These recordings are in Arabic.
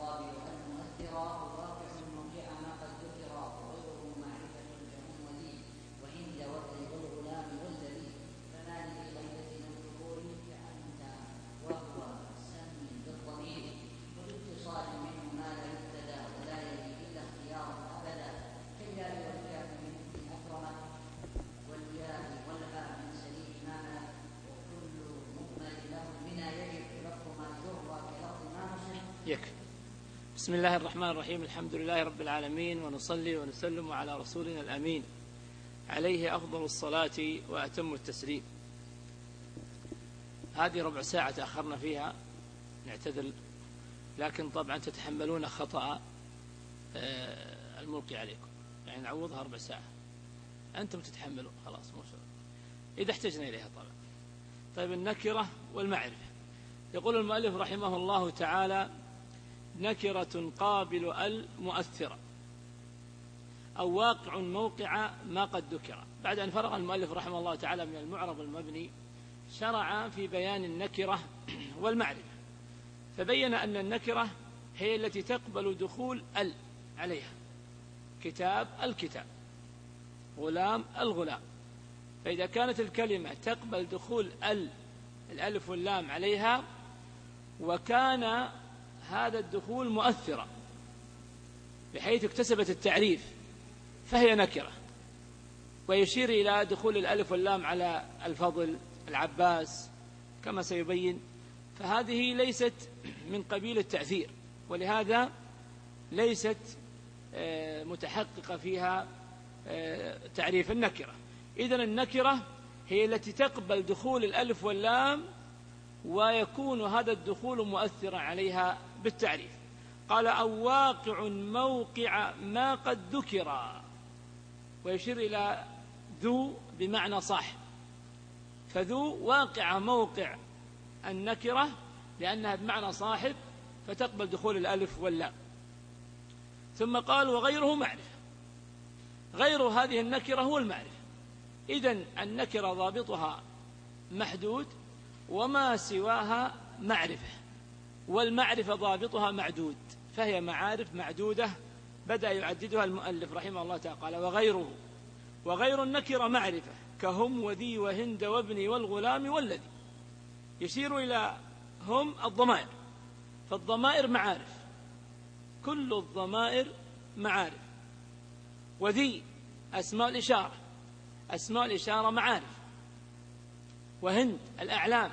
قابل المؤثرا وواقع موقع ما قد ذكر وغيره معرفة كهم ولي وعند والري والغلام والذي فنال بغيبة الظهور كأنت وهو سم بالضمير وباتصال منه ما لا يبتدى ولا يلي إلا اختيارا أبدا كالياء والكاف من أكرمه والياء والهاء من سليم ما ملك وكل مكمل له منا يجب لفظ ما جر كلفظ ما نصب. يكفي. بسم الله الرحمن الرحيم. الحمد لله رب العالمين، ونصلي ونسلم على رسولنا الأمين عليه أفضل الصلاة وأتم التسليم. هذه ربع ساعة تأخرنا فيها، نعتذر، لكن طبعا تتحملون خطأ الملقي عليكم، يعني نعوضها ربع ساعة، أنتم تتحملون خلاص ما شاء الله إذا احتجنا إليها طبعا. طيب، النكرة والمعرفة. يقول المؤلف رحمه الله تعالى: نكرة قابل المؤثرة أو واقع موقع ما قد ذكر. بعد أن فرغ المؤلف رحمه الله تعالى من المعرب المبني، شرع في بيان النكرة والمعرفة، فبين أن النكرة هي التي تقبل دخول عليها، كتاب الكتاب، غلام الغلام. فإذا كانت الكلمة تقبل دخول الألف واللام عليها، وكان هذا الدخول مؤثرا بحيث اكتسبت التعريف، فهي نكرة. ويشير إلى دخول الألف واللام على الفضل، العباس، كما سيبين. فهذه ليست من قبيل التأثير، ولهذا ليست متحققة فيها تعريف النكرة. إذن النكرة هي التي تقبل دخول الألف واللام، ويكون هذا الدخول مؤثرا عليها بالتعريف. قال: أو واقع موقع ما قد ذكر، ويشير إلى ذو بمعنى صاحب، فذو واقع موقع النكرة لأنها بمعنى صاحب، فتقبل دخول الألف واللام. ثم قال: وغيره معرفة. غير هذه النكرة هو المعرفة. إذن النكرة ضابطها محدود، وما سواها معرفة، والمعرفة ضابطها معدود، فهي معارف معدودة بدأ يعددها المؤلف رحمه الله تعالى. قال: وغيره، وغير النكرة معرفة كهم وذي وهند وابني والغلام والذي. يشير إلى هم الضمائر، فالضمائر معارف، كل الضمائر معارف. وذي أسماء الإشارة، أسماء الإشارة معارف. وهند الأعلام.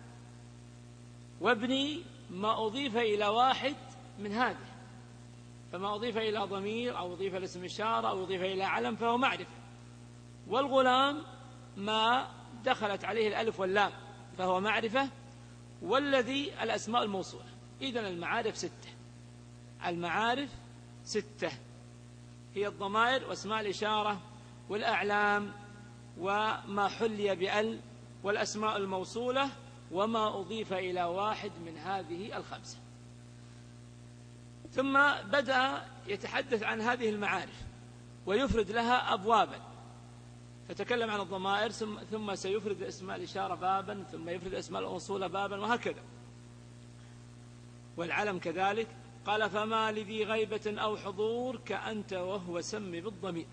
وابني ما أضيف إلى واحد من هذه، فما أضيف إلى ضمير أو أضيف إلى اسم إشارة أو أضيف إلى علم فهو معرفة. والغلام ما دخلت عليه الألف واللام فهو معرفة. والذي الأسماء الموصولة. إذن المعارف 6. المعارف 6 هي الضمائر واسماء الإشارة والأعلام وما حلي بأل والأسماء الموصولة وما أضيف إلى واحد من هذه الخمسة. ثم بدأ يتحدث عن هذه المعارف ويفرد لها أبوابا، فتكلم عن الضمائر ثم سيفرد اسماء الإشارة بابا، ثم يفرد اسماء الموصولة بابا، وهكذا. والعلم كذلك. قال: فما لذي غيبة أو حضور كأنت وهو سم بالضمير.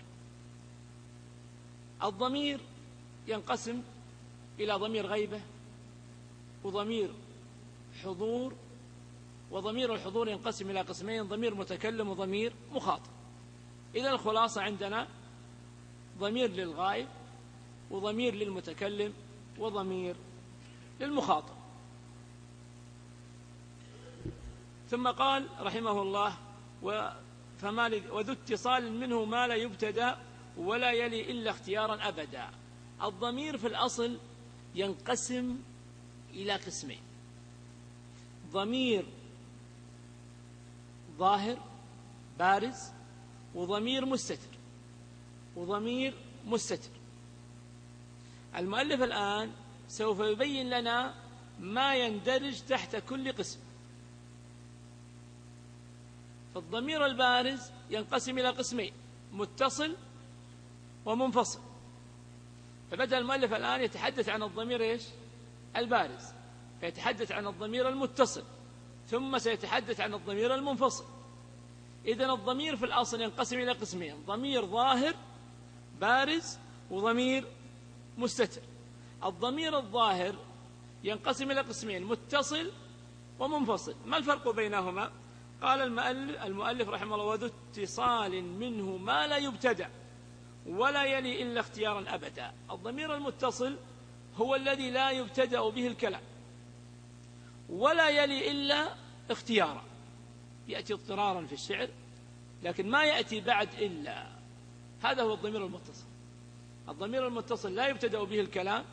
الضمير ينقسم إلى ضمير غيبة وضمير حضور. وضمير الحضور ينقسم إلى قسمين: ضمير متكلم وضمير مخاطب. إذا الخلاصة عندنا ضمير للغائب وضمير للمتكلم وضمير للمخاطب. ثم قال رحمه الله: وذو اتصال منه ما لا يبتدى ولا يلي إلا اختيارا أبدا. الضمير في الأصل ينقسم إلى قسمين: ضمير ظاهر بارز، وضمير مستتر، وضمير مستتر. المؤلف الآن سوف يبين لنا ما يندرج تحت كل قسم. فالضمير البارز ينقسم إلى قسمين: متصل ومنفصل. فبدأ المؤلف الآن يتحدث عن الضمير البارز، فيتحدث عن الضمير المتصل ثم سيتحدث عن الضمير المنفصل. إذن الضمير في الأصل ينقسم إلى قسمين: ضمير ظاهر بارز وضمير مستتر. الضمير الظاهر ينقسم إلى قسمين: متصل ومنفصل. ما الفرق بينهما؟ قال المؤلف رحمه الله: وذو اتصال منه ما لا يبتدع ولا يلي إلا اختيارا أبدا. الضمير المتصل هو الذي لا يبتدأ به الكلام ولا يلي إلا اختيارا، يأتي اضطرارا في الشعر لكن ما يأتي بعد إلا. هذا هو الضمير المتصل. الضمير المتصل لا يبتدأ به الكلام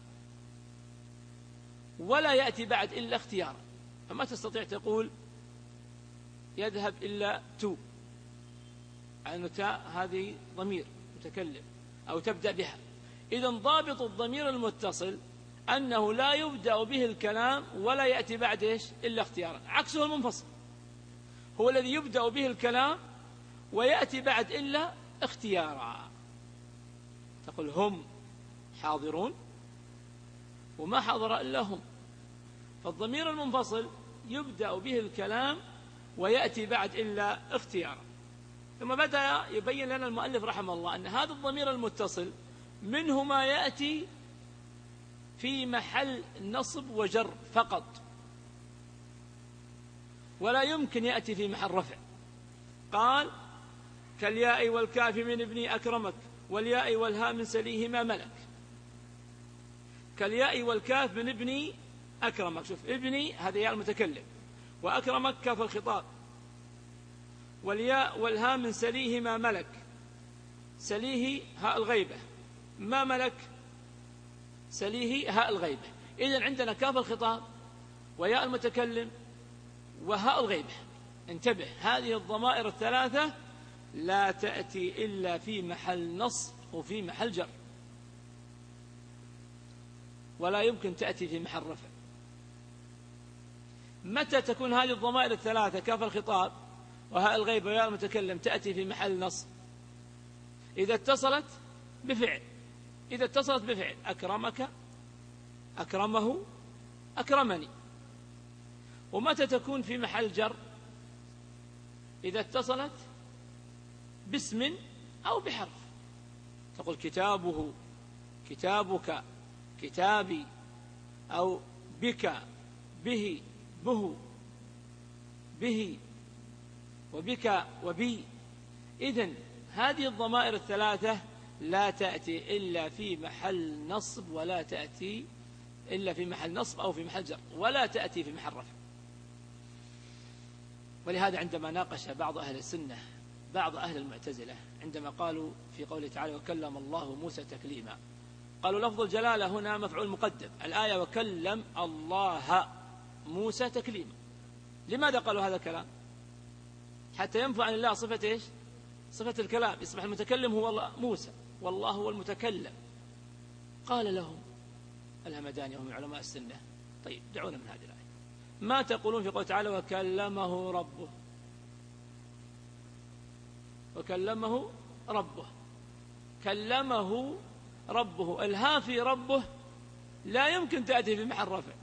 ولا يأتي بعد إلا اختيارا. فما تستطيع تقول يذهب إلا تو، أن تاء هذه ضمير متكلم أو تبدأ بها. إذن ضابط الضمير المتصل أنه لا يبدأ به الكلام ولا يأتي بعد إيش إلا اختيارا. عكسه المنفصل، هو الذي يبدأ به الكلام ويأتي بعد إلا اختيارا. تقول هم حاضرون وما حضر إلا هم. فالضمير المنفصل يبدأ به الكلام ويأتي بعد إلا اختيارا. ثم بدأ يبين لنا المؤلف رحمه الله أن هذا الضمير المتصل منه ما يأتي في محل نصب وجر فقط، ولا يمكن يأتي في محل رفع. قال: كالياء والكاف من ابني أكرمك والياء والهاء من سليهما ملك. كالياء والكاف من ابني أكرمك. شوف، ابني هذا ياء المتكلم، وأكرمك كاف الخطاب، والياء والهاء من سليهما ملك. سليه هاء الغيبة، ما ملك سليه هاء الغيبة. إذن عندنا كاف الخطاب وياء المتكلم وهاء الغيبة. انتبه، هذه الضمائر الثلاثة لا تأتي إلا في محل نصب وفي محل جر، ولا يمكن تأتي في محل رفع. متى تكون هذه الضمائر الثلاثة كاف الخطاب وهاء الغيبة وياء المتكلم تأتي في محل نصب؟ إذا اتصلت بفعل. إذا اتصلت بفعل: أكرمك، أكرمه، أكرمني. ومتى تكون في محل جر؟ إذا اتصلت باسم أو بحرف. تقول كتابه، كتابك، كتابي، أو بك، به، به، به، وبك، وبي. إذن هذه الضمائر الثلاثة لا تأتي إلا في محل نصب، ولا تأتي إلا في محل نصب أو في محل جر، ولا تأتي في محل رفع. ولهذا عندما ناقش بعض أهل السنة بعض أهل المعتزلة عندما قالوا في قوله تعالى: وكلم الله موسى تكليما، قالوا لفظ الجلالة هنا مفعول مقدم، الآية وكلم الله موسى تكليما. لماذا قالوا هذا الكلام؟ حتى ينفع عن الله صفة إيش؟ صفة الكلام، يصبح المتكلم هو موسى والله هو المتكلم. قال لهم الهمداني وهم من علماء السنة: طيب دعونا من هذه الآية، ما تقولون في قوله تعالى وكلمه ربه؟ وكلمه ربه، كلمه ربه، الها في ربه لا يمكن تأتي في محل رفع،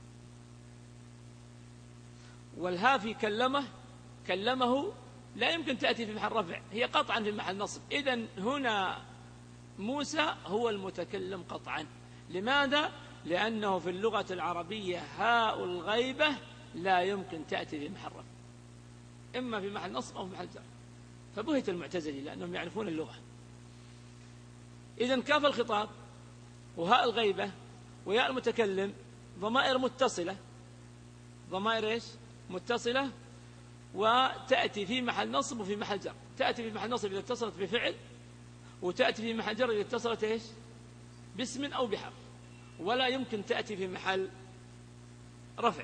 والها في كلمه، كلمه لا يمكن تأتي في محل رفع، هي قطعا في محل نصب. إذن هنا موسى هو المتكلم قطعا. لماذا؟ لأنه في اللغة العربية هاء الغيبة لا يمكن تأتي في محل رفع، إما في محل نصب أو في محل جر. فبهت المعتزلة لأنهم يعرفون اللغة. إذن كاف الخطاب وهاء الغيبة وياء المتكلم ضمائر متصلة. ضمائر إيش؟ متصلة، وتأتي في محل نصب وفي محل جر. تأتي في محل نصب إذا اتصلت بفعل، وتأتي في محل جر إذا اتصلت إيش؟ باسم أو بحرف، ولا يمكن تأتي في محل رفع.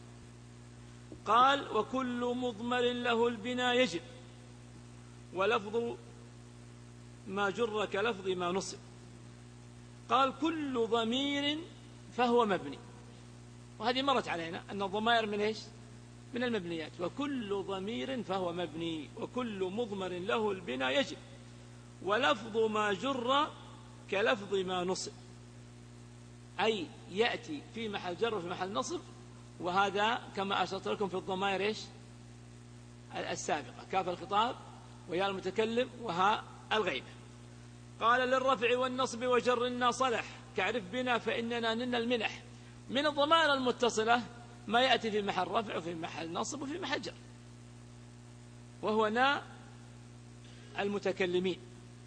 قال: وكل مضمر له البناء يجب، ولفظ ما جر كلفظ ما نصب. قال: كل ضمير فهو مبني. وهذه مرت علينا أن الضمائر من إيش؟ من المبنيات. وكل ضمير فهو مبني، وكل مضمر له البناء يجب، ولفظ ما جر كلفظ ما نصب، أي يأتي في محل جر وفي محل نصب وهذا كما أشرت لكم في الضمائر إيش السابقة، كاف الخطاب ويا المتكلم وها الغيبة. قال للرفع والنصب وجرنا صلح كعرف بنا فإننا نلنا المنح. من الضمائر المتصلة ما يأتي في محل رفع وفي محل نصب وفي محل جر، وهو ناء المتكلمين،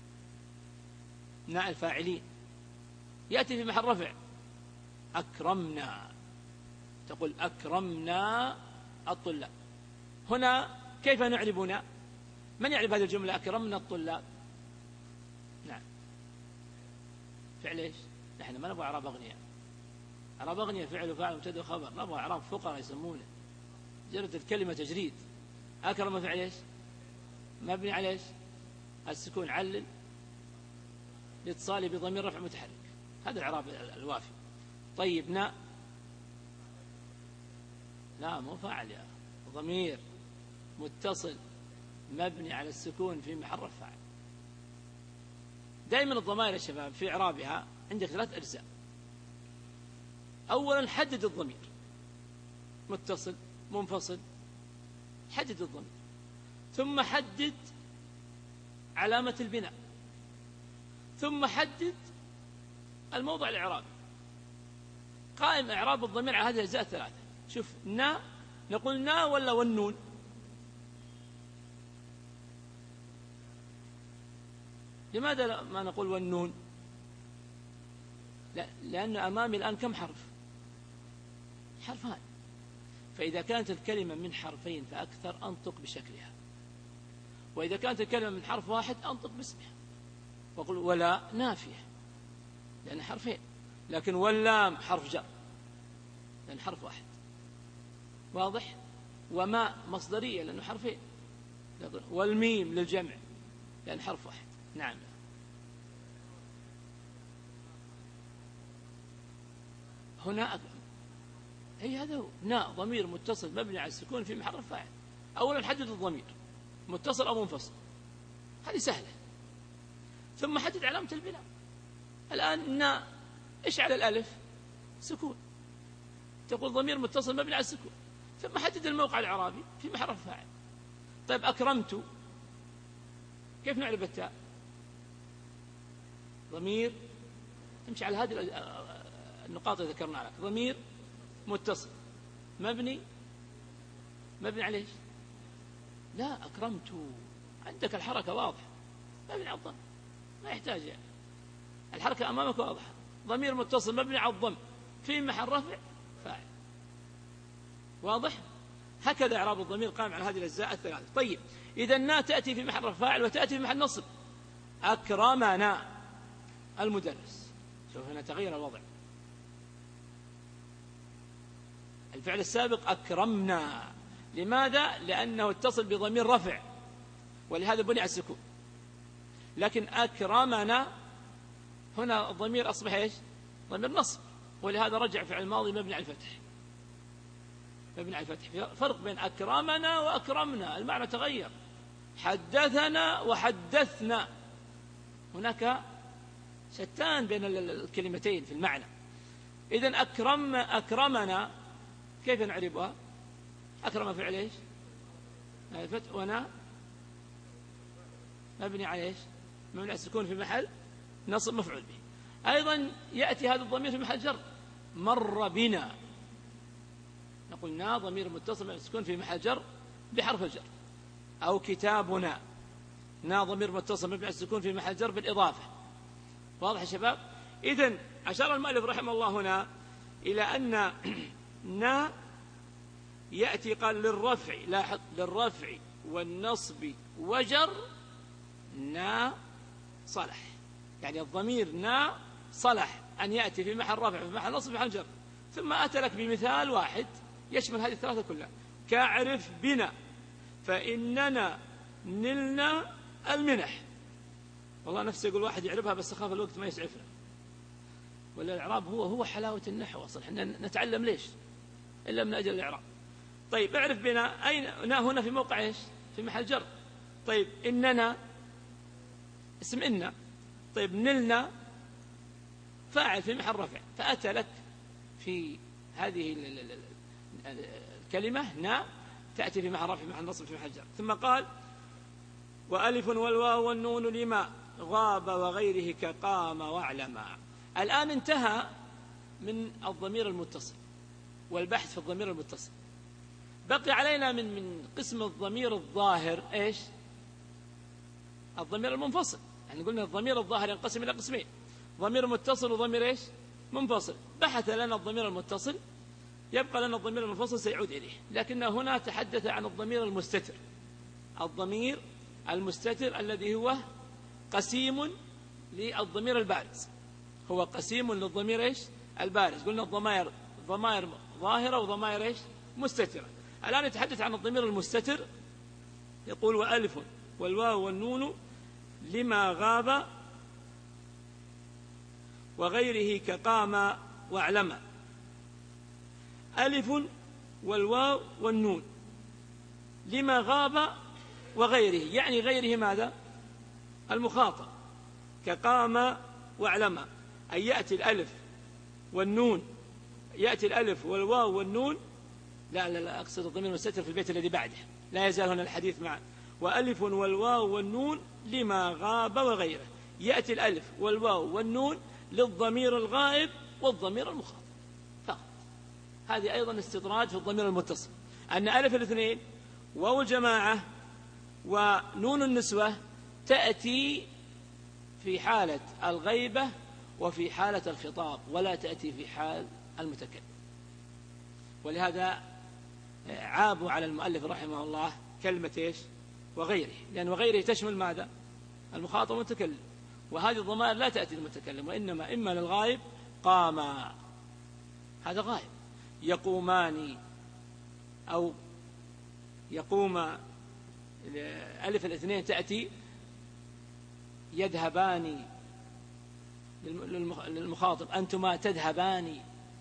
ناء الفاعلين، يأتي في محل رفع أكرمنا، تقول أكرمنا الطلاب. هنا كيف نعربنا؟ من يعرف هذه الجملة أكرمنا الطلاب؟ نعم، فعل إيش؟ نحن ما نبغى إعراب أغنياء. إعراب أغنياء فعل وفاعل مبتدأ وخبر، نبغى إعراب فقراء يسمونه، جرت الكلمة تجريد. أكرم فعل إيش؟ مبني على إيش؟ السكون، علل لاتصاله بضمير رفع متحرك، هذا الإعراب الوافي. طيب ناء، لا مو فاعل، يا ضمير متصل مبني على السكون في محل رفع فاعل. دائما الضمائر يا شباب في إعرابها عندك 3 أجزاء. أولا حدد الضمير، متصل منفصل، حدد الضمير، ثم حدد علامة البناء، ثم حدد الموضع الإعرابي. قائم إعراب الضمير على هذه الأجزاء 3. شوف نا، نقول نا ولا والنون؟ لماذا ما نقول والنون؟ لا، لأن أمامي الآن كم حرف؟ حرفان، فإذا كانت الكلمة من حرفين فأكثر أنطق بشكلها، وإذا كانت الكلمة من حرف واحد أنطق باسمها، وأقول ولا نافية لأن حرفين، لكن واللام حرف جر لأن حرف واحد، واضح؟ وما مصدرية لأنه حرفين، والميم للجمع لأن حرف واحد. نعم، هنا هي هذا هو ناء ضمير متصل مبني على السكون في محل فاعل. أولا حدد الضمير متصل أو منفصل، هذه سهلة، ثم حدد علامة البناء. الآن ناء إيش على الألف؟ سكون، تقول ضمير متصل مبني على السكون، ثم حدد الموقع الإعرابي في محل فاعل. طيب أكرمت، كيف نعرف التاء؟ ضمير، تمشي على هذه النقاط اللي ذكرنا لك، ضمير متصل مبني على ايش؟ لا، أكرمت عندك الحركة واضحة، مبني على الضم، ما يحتاج يعني. الحركة أمامك واضحة، ضمير متصل مبني على الضم في محل رفع فاعل، واضح؟ هكذا إعراب الضمير قائم على هذه الأجزاء 3. طيب إذا نا تأتي في محل رفع فاعل وتأتي في محل نصب. أكرمنا المدرس، شوف هنا تغير الوضع، الفعل السابق أكرمنا، لماذا؟ لأنه اتصل بضمير رفع ولهذا بني على السكون، لكن أكرمنا هنا الضمير أصبح إيش؟ ضمير نصب، ولهذا رجع فعل الماضي مبني على الفتح، مبني على الفتح. فرق بين أكرمنا وأكرمنا، المعنى تغير، حدثنا وحدثنا، هناك شتان بين الكلمتين في المعنى. إذن أكرمنا كيف نعربها؟ أكرم فعل إيش؟ الفتح، ونا مبني على إيش؟ مبني على السكون في محل نصب مفعول به. أيضا يأتي هذا الضمير في محل جر، مر بنا، نقول نا ضمير متصل مع السكون في محل جر بحرف الجر. أو كتابنا، نا ضمير متصل مبني على السكون في محل جر بالإضافة، واضح يا شباب؟ إذن أشار المؤلف رحمه الله هنا إلى أن نا يأتي قال للرفع، لاحظ للرفع والنصب وجر نا صلح، يعني الضمير نا صلح أن يأتي في محل رفع في محل نصب في محل جر. ثم أتى لك بمثال واحد يشمل هذه الثلاثة كلها، كاعرف بنا فإننا نلنا المنح. والله نفسي يقول واحد يعرفها بس أخاف الوقت ما يسعفنا، ولا الإعراب هو حلاوة النحو أصلا، احنا نتعلم ليش إلا من أجل الإعراب. طيب اعرف بنا، أين نا هنا؟ في موقع إيش؟ في محل جر. طيب إننا اسم إن، طيب نلنا فاعل في محل رفع، فأتى لك في هذه الكلمة نا تأتي في محل رفع في محل نصب في محل جر. ثم قال وألف والواو والنون لما غاب وغيره كقام واعلما. الآن انتهى من الضمير المتصل والبحث في الضمير المتصل. بقي علينا من قسم الضمير الظاهر إيش؟ الضمير المنفصل. يعني قلنا الضمير الظاهر ينقسم إلى قسمين، ضمير متصل وضمير إيش؟ منفصل. بحث لنا الضمير المتصل، يبقى لنا الضمير المنفصل سيعود إليه، لكن هنا تحدث عن الضمير المستتر. الضمير المستتر الذي هو قسيم للضمير البارز، هو قسيم للضمير إيش؟ البارز. قلنا ضمائر ظاهرة وضمائر إيش؟ مستترة. الآن يتحدث عن الضمير المستتر، يقول وألف والواو والنون لما غاب وغيره كقام واعلم. ألف والواو والنون لما غاب وغيره، يعني غيره ماذا؟ المخاطب، كقام واعلم. أي يأتي الألف والنون، يأتي الألف والواو والنون، لا أقصد الضمير المستتر في البيت الذي بعده، لا يزال هنا الحديث معا. وألف والواو والنون لما غاب وغيره، يأتي الألف والواو والنون للضمير الغائب والضمير المخاطب فقط. هذه أيضا استدراج في الضمير المتصل، أن ألف الاثنين واو الجماعة ونون النسوة تأتي في حالة الغيبة وفي حالة الخطاب، ولا تأتي في حال المتكلم. ولهذا عابوا على المؤلف رحمه الله كلمة إيش؟ وغيره، لأن وغيره تشمل ماذا؟ المخاطب والمتكلم، وهذه الضمائر لا تأتي للمتكلم، وإنما إما للغائب قام، هذا غائب، يقومان أو يقوم. ألف الاثنين تأتي يذهبان للمخاطب، أنتما تذهبان،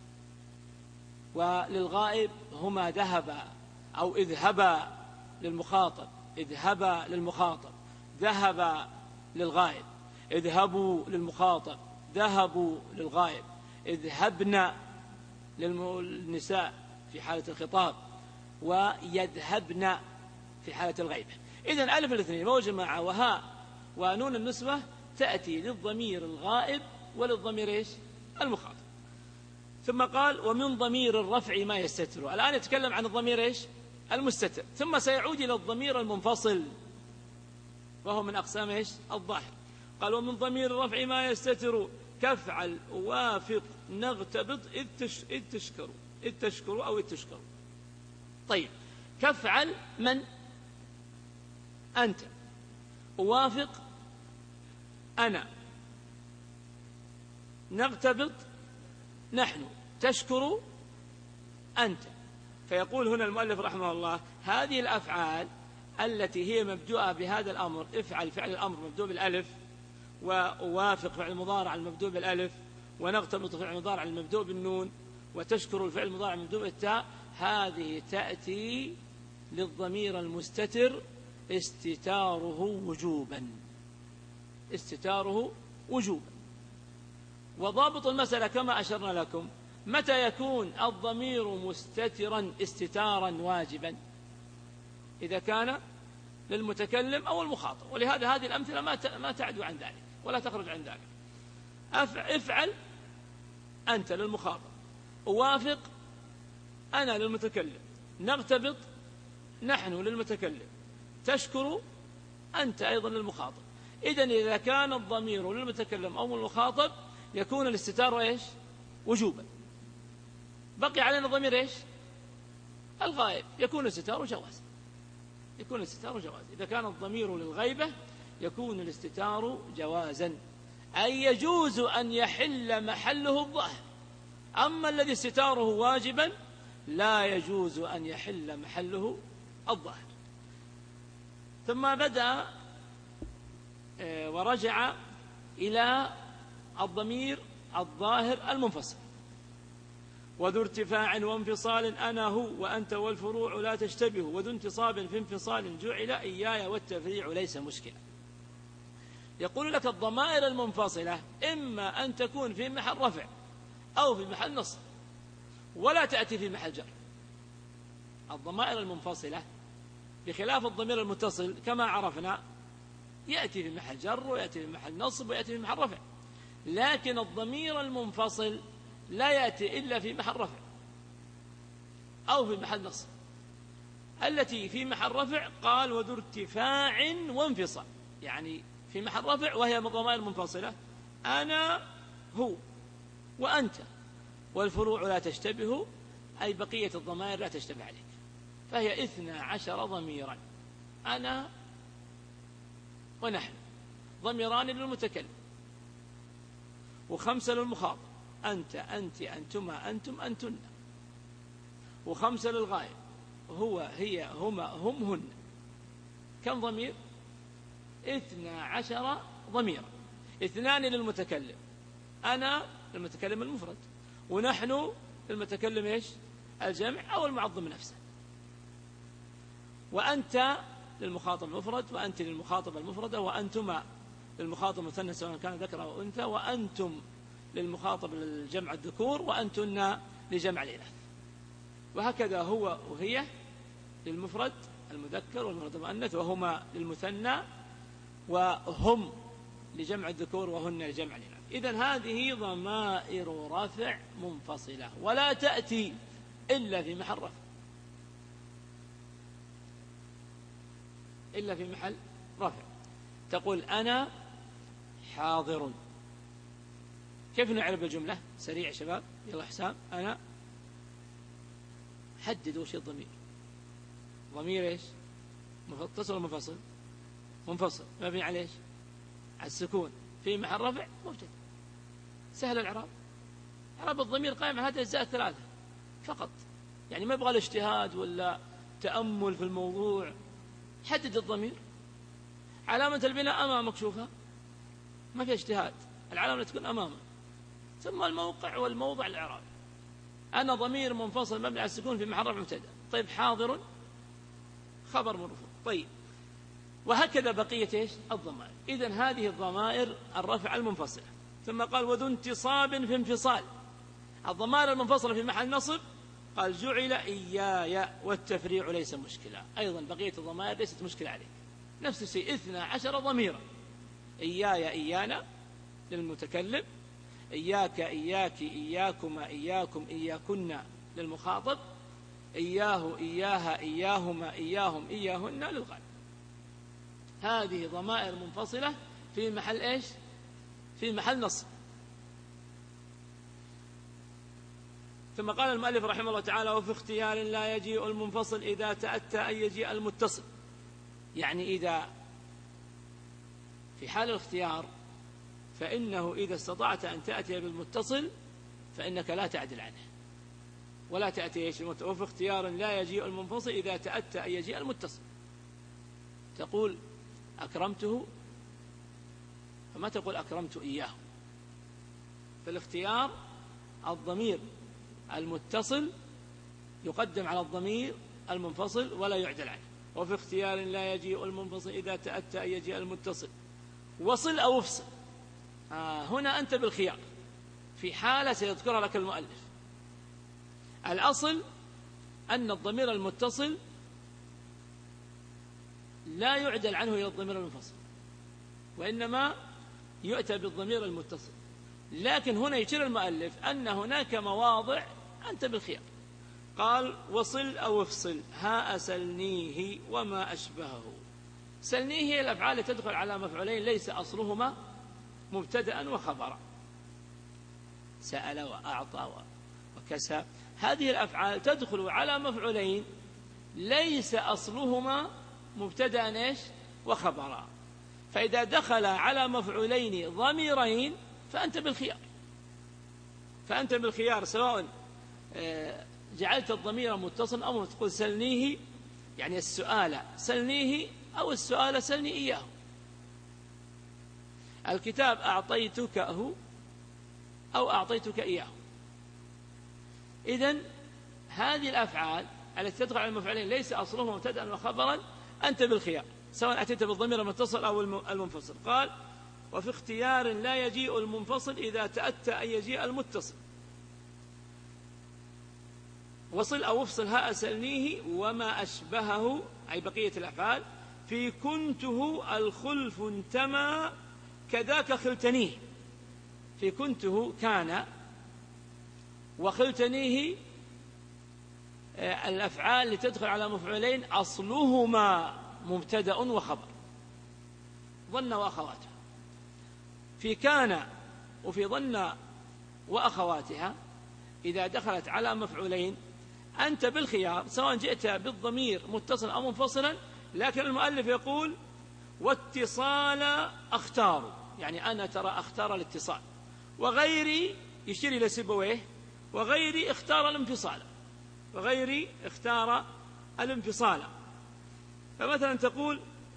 وللغائب هما ذهبا أو اذهبا للمخاطب، اذهبا للمخاطب، ذهبا للغائب، اذهبوا للمخاطب، ذهبوا للغائب، اذهبنا للنساء في حالة الخطاب، ويذهبن في حالة الغيبة. إذن ألف الاثنين واو الجماعة وهاء ونون النسوة تأتي للضمير الغائب وللضمير إيش؟ المخاطب. ثم قال ومن ضمير الرفع ما يستتر. الآن يتكلم عن الضمير إيش؟ المستتر، ثم سيعود إلى الضمير المنفصل وهو من أقسام إيش؟ الظاهر. قال ومن ضمير الرفع ما يستتر كفعل وافق نغتبط إذ تشكر أو إذ تشكر. طيب، كفعل من؟ أنت، وافق أنا، نغتبط نحن، تشكر أنت. فيقول هنا المؤلف رحمه الله هذه الأفعال التي هي مبدوءة بهذا الأمر، افعل فعل الأمر مبدوء بالألف، ووافق فعل المضارع المبدوء بالألف، ونغتبط فعل المضارع المبدوء بالنون، وتشكر الفعل المضارع المبدوء بالتاء، هذه تأتي للضمير المستتر استتاره وجوبا، استتاره وجوبا. وضابط المسألة كما أشرنا لكم، متى يكون الضمير مستترا استتارا واجبا؟ إذا كان للمتكلم أو المخاطب. ولهذا هذه الأمثلة ما تعدو عن ذلك ولا تخرج عن ذلك. افعل أنت للمخاطب، وافق أنا للمتكلم، نغتبط نحن للمتكلم، تشكر أنت أيضا للمخاطب. إذن إذا كان الضمير للمتكلم أو المخاطب يكون الاستتار إيش؟ وجوبا. بقي علينا ضمير إيش؟ الغائب، يكون الاستتار جواز، يكون الاستتار جواز. إذا كان الضمير للغيبة يكون الاستتار جوازا، أي يجوز أن يحل محله الظاهر. أما الذي استتاره واجبا لا يجوز أن يحل محله الظاهر. ثم بدأ ورجع إلى الضمير الظاهر المنفصل. وذو ارتفاع وانفصال أنا هو وأنت والفروع لا تشتبه، وذو انتصاب في انفصال جعل إياي والتفريع ليس مشكلة. يقول لك الضمائر المنفصلة إما أن تكون في محل رفع أو في محل نصب، ولا تأتي في محل جر. الضمائر المنفصلة بخلاف الضمير المتصل كما عرفنا يأتي في محل جر ويأتي في محل نصب ويأتي في محل رفع، لكن الضمير المنفصل لا يأتي إلا في محل رفع أو في محل نصب. التي في محل رفع قال وذو ارتفاع وانفصال، يعني في محل رفع وهي ضمائر منفصلة، أنا هو وأنت، والفروع لا تشتبه، أي بقية الضمائر لا تشتبه عليك، فهي 12 ضميرا، أنا ونحن ضميران للمتكلم، و5 للمخاطب، أنت أنت أنتما أنتم أنتن، و5 للغائب، هو هي هما هم هن. كم ضمير؟ 12 ضميرا، 2 للمتكلم، أنا للمتكلم المفرد، ونحن للمتكلم إيش؟ الجمع أو المعظم نفسه، وأنت للمخاطب المفرد، وأنت للمخاطبة المفردة، وأنتما للمخاطب المثنى سواء كان ذكر أو أنثى، وأنتم للمخاطب للجمع الذكور، وأنتن لجمع الإناث، وهكذا هو وهي للمفرد المذكر والمفرد المؤنث، وهما للمثنى، وهم لجمع الذكور، وهن لجمع الإناث. إذن هذه ضمائر رفع منفصلة ولا تأتي إلا في محل رفع، إلا في محل رفع. تقول أنا حاضر. كيف نعرف الجملة؟ سريع يا شباب، يلا حسام. أنا، حددوا وش الضمير. ضمير إيش؟ متصل ولا منفصل؟ منفصل، مبني على إيش؟ على السكون، في محل رفع مبتدأ. سهل الإعراب. إعراب الضمير قائم على هذه الأجزاء الثلاثة فقط، يعني ما يبغى الاجتهاد ولا تأمل في الموضوع. حدد الضمير، علامة البناء أمامك شوفها، ما في اجتهاد، العلامة تكون أمامك، ثم الموقع والموضع الإعرابي. أنا ضمير منفصل مبني على السكون في محل رفع مبتدأ. طيب حاضر خبر مرفوع. طيب وهكذا بقية إيش؟ الضمائر. إذن هذه الضمائر الرفع المنفصلة. ثم قال وذو انتصاب في انفصال. الضمائر المنفصلة في محل نصب قال جعل إياي، والتفريع ليس مشكلة. أيضا بقية الضمائر ليست مشكلة عليك، نفس الشيء 12 ضميرا. إياي إيانا للمتكلم، إياك إياك إياكما إياكم إياكن للمخاطب، إياه إياها إياهما إياهم إياهن للغائب. هذه ضمائر منفصلة في محل إيش؟ في محل نصب. ثم قال المؤلف رحمه الله تعالى وفي اختيار لا يجيء المنفصل إذا تأتى أن يجيء المتصل، يعني إذا في حال الاختيار فإنه إذا استطعت أن تأتي بالمتصل فإنك لا تعدل عنه ولا تأتي إيش المتصل. وفي اختيار لا يجيء المنفصل إذا تأتى أن يجيء المتصل، تقول أكرمته فما تقول أكرمت إياه. في الاختيار الضمير المتصل يقدم على الضمير المنفصل ولا يعدل عنه. وفي اختيار لا يجيء المنفصل إذا تأتى أن يجيء المتصل، وصل أو افصل. هنا أنت بالخيار في حالة سيذكرها لك المؤلف. الأصل أن الضمير المتصل لا يعدل عنه إلى الضمير المنفصل، وإنما يؤتى بالضمير المتصل. لكن هنا يشير المؤلف أن هناك مواضع أنت بالخيار. قال وصل أو افصل. ها أسلنيه وما أشبهه. سلنيه هي الأفعال التي تدخل على مفعولين ليس أصلهما مبتدأ وخبرا، سأل وأعطى وكسى. هذه الأفعال تدخل على مفعولين ليس أصلهما مبتدأ إيش وخبرا. فإذا دخل على مفعولين ضميرين فأنت بالخيار، فأنت بالخيار سواء جعلت الضمير متصل أو تقول سلنيه، يعني السؤال سلنيه أو السؤال سلني إياه. الكتاب أعطيتكه أو أعطيتك إياه. إذن هذه الأفعال التي تدخل على المفعولين ليس أصلهما مبتدأ وخبرا أنت بالخيار سواء أتيت بالضمير المتصل أو المنفصل. قال وفي اختيار لا يجيء المنفصل إذا تأتى أن يجيء المتصل. وصل أو افصل هاء سلنيه وما أشبهه أي بقية الأفعال في كنته الخلف انتمى كذاك خلتنيه. في كنته كان وخلتنيه الأفعال اللي تدخل على مفعولين أصلهما مبتدأ وخبر، ظن وأخواته. في كان وفي ظن وأخواتها إذا دخلت على مفعولين أنت بالخيار، سواء جئت بالضمير متصلا أو منفصلا، لكن المؤلف يقول واتصال أختار، يعني أنا ترى أختار الاتصال، وغيري يشير إلى سيبويه، وغيري اختار الانفصال، وغيري اختار الانفصال. فمثلا تقول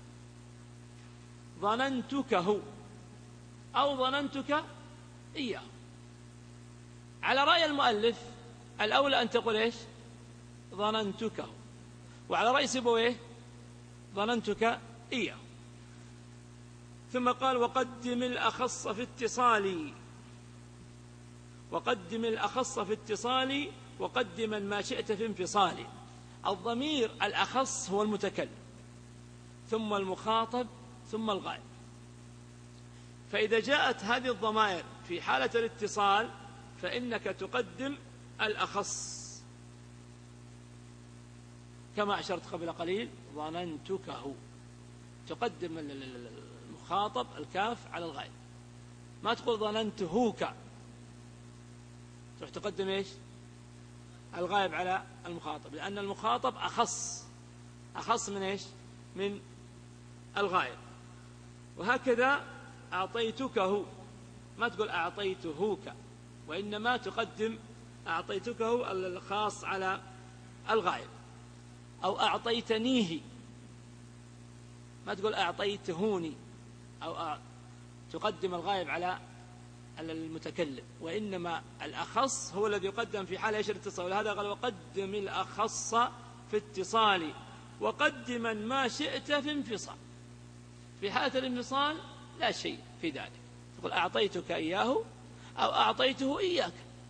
ظننتكه أو ظننتك إياه. على رأي المؤلف الأولى أن تقول إيش؟ ظننتكه. وعلى رأي سيبويه ظننتك إياه. ثم قال وقدم الأخص في اتصالي، وقدم الأخص في اتصالي وقدما ما شئت في انفصالي. الضمير الأخص هو المتكلم ثم المخاطب ثم الغائب. فإذا جاءت هذه الضمائر في حالة الاتصال فإنك تقدم الأخص كما أشرت قبل قليل ظننتكه، تقدم المخاطب الكاف على الغائب، ما تقول ظننتهوك، تروح تقدم إيش؟ الغائب على المخاطب، لأن المخاطب أخص من إيش؟ من الغائب. وهكذا أعطيتكه، ما تقول أعطيتهوك، وإنما تقدم أعطيتكه الخاص على الغائب. أو أعطيتنيه، ما تقول أعطيتهوني، أو تقدم الغائب على المتكلم، وإنما الأخص هو الذي يقدم في حال الاتصال. ولهذا قال وقدم الأخص في اتصال وقدما ما شئت في انفصال. في حالة الانفصال لا شيء في ذلك، تقول أعطيتك إياه أو أعطيته إياك،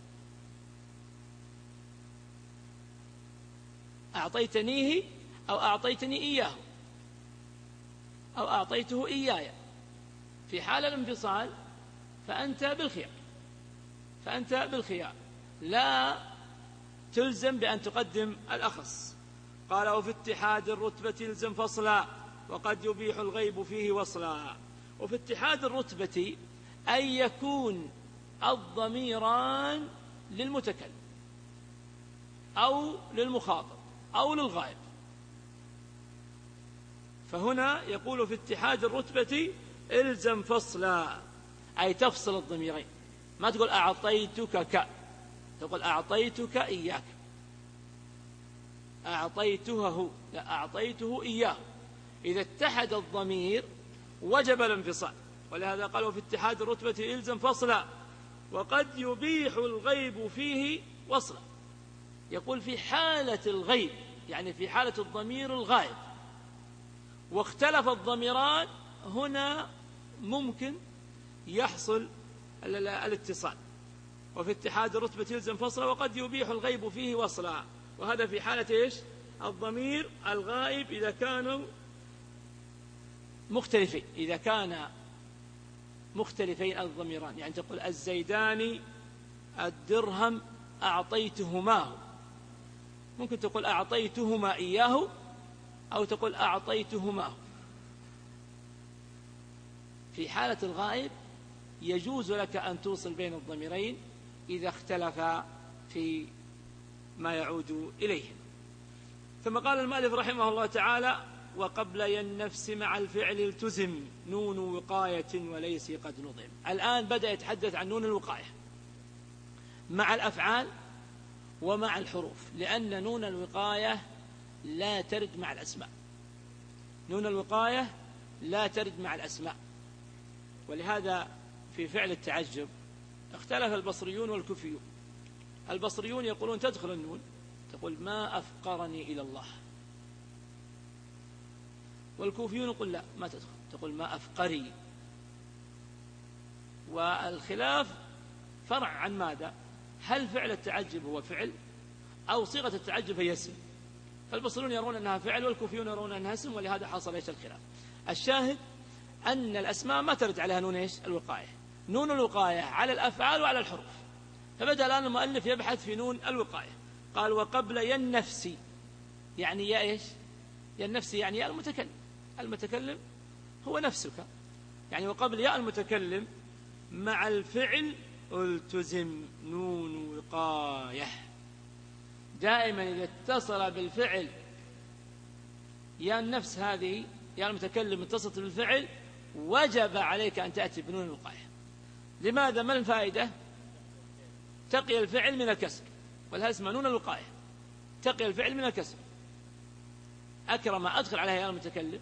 أعطيتنيه أو أعطيتني إياه أو أعطيته إياي. في حال الانفصال فأنت بالخيار، لا تلزم بأن تقدم الأخص. قال وفي اتحاد الرتبة يلزم فصلا وقد يبيح الغيب فيه وصلا. وفي اتحاد الرتبة أن يكون الضميران للمتكلم أو للمخاطب أو للغائب. فهنا يقول في اتحاد الرتبة الزم فصلا، أي تفصل الضميرين، ما تقول أعطيتك تقول أعطيتك إياك، أعطيته لا، أعطيته إياه. إذا اتحد الضمير وجب الانفصال، ولهذا قالوا في اتحاد الرتبة إلزم فصلا وقد يبيح الغيب فيه وصلا. يقول في حالة الغيب، يعني في حالة الضمير الغائب واختلف الضميران، هنا ممكن يحصل الاتصال. وفي اتحاد الرتبة يلزم فصلا وقد يبيح الغيب فيه وصلا. وهذا في حالة إيش؟ الضمير الغائب إذا كانوا مختلفين، إذا كان مختلفين الضميران، يعني تقول الزيداني الدرهم أعطيتهماه، ممكن تقول أعطيتهما إياه أو تقول أعطيتهماه. في حالة الغائب يجوز لك أن توصل بين الضميرين إذا اختلفا في ما يعود إليه. ثم قال المؤلف رحمه الله تعالى وقبل النفس مع الفعل التزم نون وقاية وليس قد نظم. الآن بدأ يتحدث عن نون الوقاية مع الأفعال ومع الحروف، لأن نون الوقاية لا ترد مع الأسماء، نون الوقاية لا ترد مع الأسماء. ولهذا في فعل التعجب اختلف البصريون والكوفيون. البصريون يقولون تدخل النون، تقول ما أفقرني إلى الله، والكوفيون يقول لا ما تدخل، تقول ما أفقري. والخلاف فرع عن ماذا؟ هل فعل التعجب هو فعل أو صيغة التعجب هي اسم، فالبصريون يرون أنها فعل والكوفيون يرون أنها اسم، ولهذا حصل إيش الخلاف. الشاهد أن الأسماء ما ترد عليها نون إيش الوقاية، نون الوقاية على الأفعال وعلى الحروف. فبدأ الآن المؤلف يبحث في نون الوقاية. قال وقبل يا النفسي، يعني يا إيش؟ يا النفسي يعني يا المتكلم، المتكلم هو نفسك، يعني وقبل يا المتكلم مع الفعل التزم نون وقاية. دائما إذا اتصل بالفعل يا النفس هذه يا المتكلم اتصلت بالفعل وجب عليك أن تأتي بنون الوقاية. لماذا؟ ما الفائدة؟ تقي الفعل من الكسر، ولهذا اسمها نون الوقاية، تقي الفعل من الكسر. أكرم أدخل عليها يا المتكلم،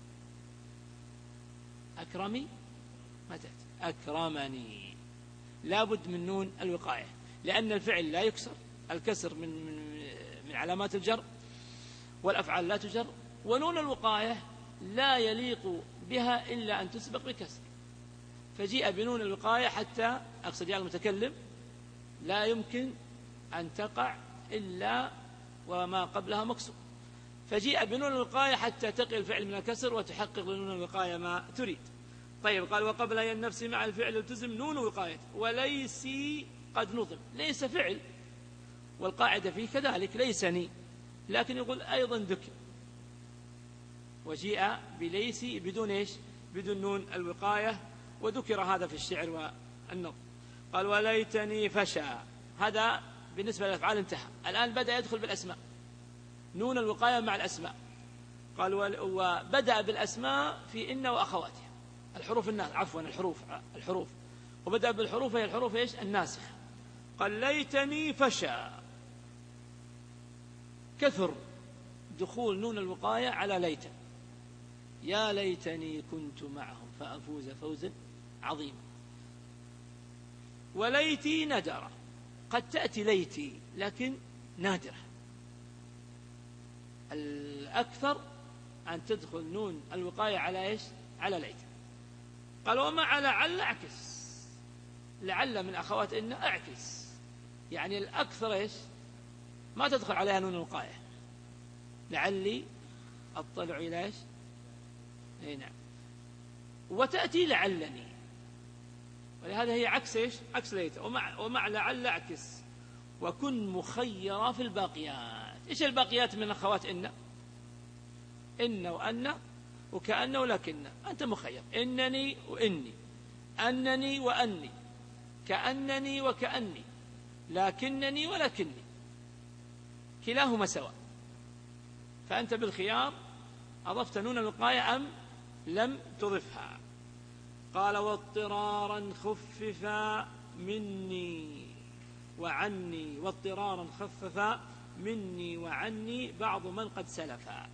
أكرمي ما تأتي، أكرمني، لابد من نون الوقاية، لأن الفعل لا يكسر، الكسر من علامات الجر، والأفعال لا تجر، ونون الوقاية لا يليق بها إلا أن تسبق بكسر، فجيء بنون الوقاية حتى أقصد يا المتكلم لا يمكن أن تقع إلا وما قبلها مكسور، فجيء بنون الوقاية حتى تقي الفعل من الكسر وتحقق لنون الوقاية ما تريد. طيب قال وقبل يا النفس مع الفعل التزم نون وقاية، وليس قد نظم، ليس فعل والقاعدة فيه كذلك ليسني، لكن يقول أيضا ذكر، وجيء بليس بدون إيش؟ بدون نون الوقاية، وذكر هذا في الشعر والنظم. قال وليتني فشى، هذا بالنسبة للأفعال انتهى، الآن بدأ يدخل بالأسماء، نون الوقاية مع الأسماء. قال وبدأ بالأسماء في إن وأخواتها، الحروف الناس عفوا الحروف وبدأ بالحروف، هي الحروف إيش؟ الناسخة. قال ليتني فشى، كثر دخول نون الوقاية على ليت، يا ليتني كنت معهم فأفوز فوزا عظيما. وليتي ندرة، قد تأتي ليتي لكن نادرة، الأكثر أن تدخل نون الوقاية على إيش؟ على ليت. قال ومع لعل اعكس، لعل من أخوات إن اعكس، يعني الأكثر إيش؟ ما تدخل عليها نون الوقاية، لعلي أطلع إلى إيش؟ أي نعم، وتأتي لعلني، ولهذا هي عكس إيش؟ عكس ليت. ومع لعل اعكس وكن مخيرا في الباقيات. إيش الباقيات من أخوات إن وأن وكأن ولكن، أنت مخير، إنني وإني، أنني وأني، كأنني وكأني، لكنني ولكني، كلاهما سواء، فأنت بالخيار أضفت نون الوقاية أم لم تضفها. قال واضطرارا خففا مني وعني، واضطرارا خففا مني وعني بعض من قد سلفا.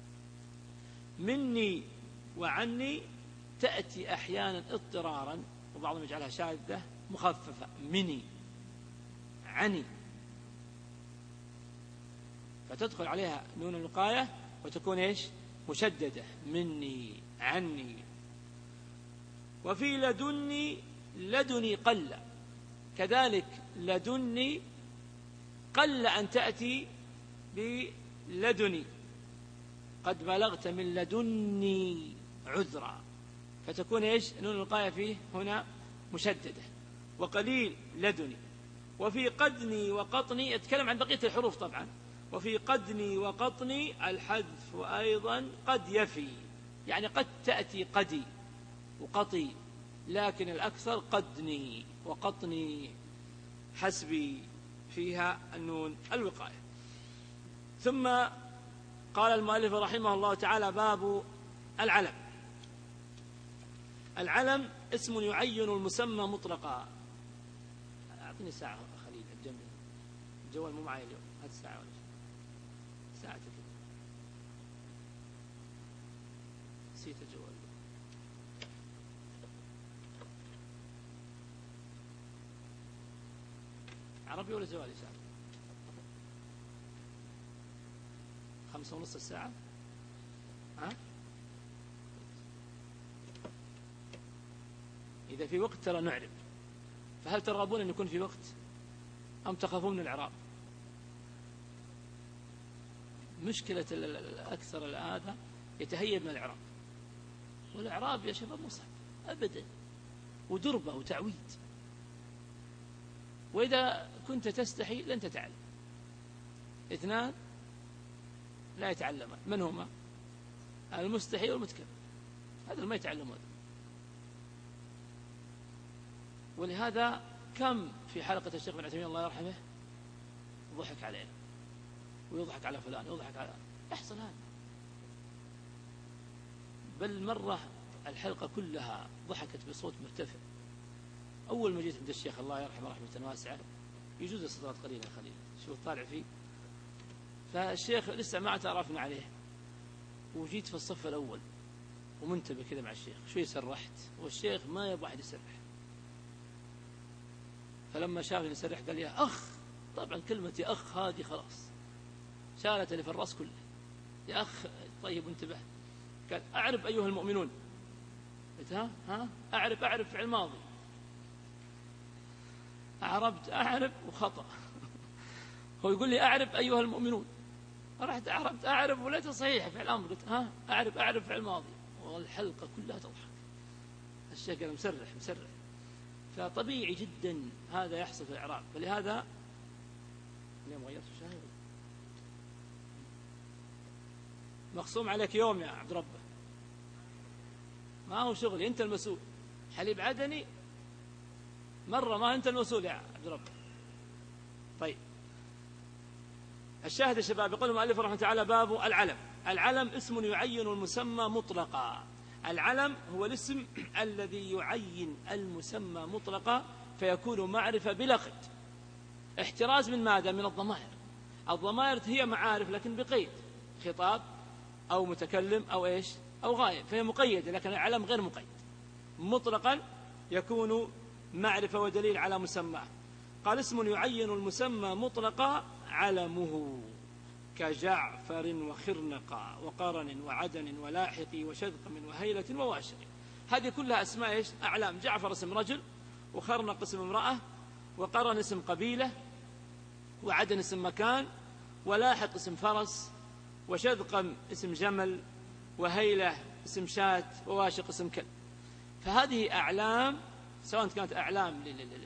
مني وعني تأتي أحيانا اضطرارا، وبعضهم يجعلها شاذة مخففة، مني عني، فتدخل عليها نون الوقاية وتكون إيش؟ مشددة، مني عني. وفي لدني قل، كذلك لدني قل أن تأتي بلدني، قد بلغت من لدني عذرا، فتكون إيش؟ نون الوقاية فيه هنا مشددة، وقليل لدني. وفي قدني وقطني، يتكلم عن بقية الحروف طبعا، وفي قدني وقطني الحذف أيضا قد يفي، يعني قد تأتي قدي وقطي، لكن الأكثر قدني وقطني حسبي فيها النون الوقاية. ثم قال المؤلف رحمه الله تعالى باب العلم. العلم اسم يعين المسمى مطلقا. أعطني ساعة خليل الجنب، الجوال مو معي اليوم، هات ساعة ولا ساعة كده، نسيت الجوال. عربي ولا جوالي ساعة؟ 5:30 الساعة. ها؟ إذا في وقت ترى نعرب، فهل ترغبون أن يكون في وقت أم تخافون من الإعراب؟ مشكلة الأكثر الآن يتهيب من الإعراب، والإعراب يا شباب مصعب أبدا، ودربة وتعويد، وإذا كنت تستحي لن تتعلم. اثنان لا يتعلمان، من هما؟ المستحي والمتكلم، هذا ما يتعلم هذا. ولهذا كم في حلقة الشيخ بن عثيمين الله يرحمه ضحك علينا ويضحك على فلان ويضحك على، يحصل هذا. بل مرة الحلقة كلها ضحكت بصوت مرتفع. أول ما جيت عند الشيخ الله يرحمه رحمة واسعة، يجوز الصدرات قليلا خليلا، شوف طالع فيه، فالشيخ لسه ما تعرفنا عليه، وجيت في الصف الأول ومنتبه كذا مع الشيخ، شوي سرحت، والشيخ ما يبغى أحد يسرح، فلما شافني يسرح قال يا أخ. طبعا كلمة يا أخ هذه خلاص شالت اللي في الرأس كله. يا أخ طيب انتبه. قال أعرف أيها المؤمنون. قلت ها أعرف فعل ماضي، أعرف وخطأ. هو يقول لي أعرف أيها المؤمنون، رحت أعرف وليس صحيح فعل أمر، قلت أعرف فعل ماضي، والحلقة كلها تضحك. الشيخ قال مسرح. فطبيعي جدا هذا يحصل في الإعراب. فلهذا اليوم غيرت الشاهد، مقسوم عليك يوم يا عبد ربه، ما هو شغلي، أنت المسؤول. حليب عدني مرة ما أنت المسؤول يا عبد ربه. طيب الشاهد يا شباب، يقول المؤلف رحمه الله تعالى باب العلم. العلم اسم يعين المسمى مطلقا. العلم هو الاسم الذي يعين المسمى مطلقا فيكون معرفة بلا قيد. احتراز من ماذا؟ من الضمائر. الضمائر هي معارف لكن بقيد، خطاب أو متكلم أو إيش أو غائب، فهي مقيدة، لكن العلم غير مقيد. مطلقا يكون معرفة ودليل على مسماه. قال اسم يعين المسمى مطلقا علمه كجعفر وخرنقا وقرن وعدن ولاحق وشذقم وهيلة وواشق. هذه كلها أسماء إيش؟ أعلام. جعفر اسم رجل، وخرنق اسم امرأة، وقرن اسم قبيلة، وعدن اسم مكان، ولاحق اسم فرس، وشذقم اسم جمل، وهيلة اسم شاة، وواشق اسم كلب. فهذه أعلام، سواء كانت أعلام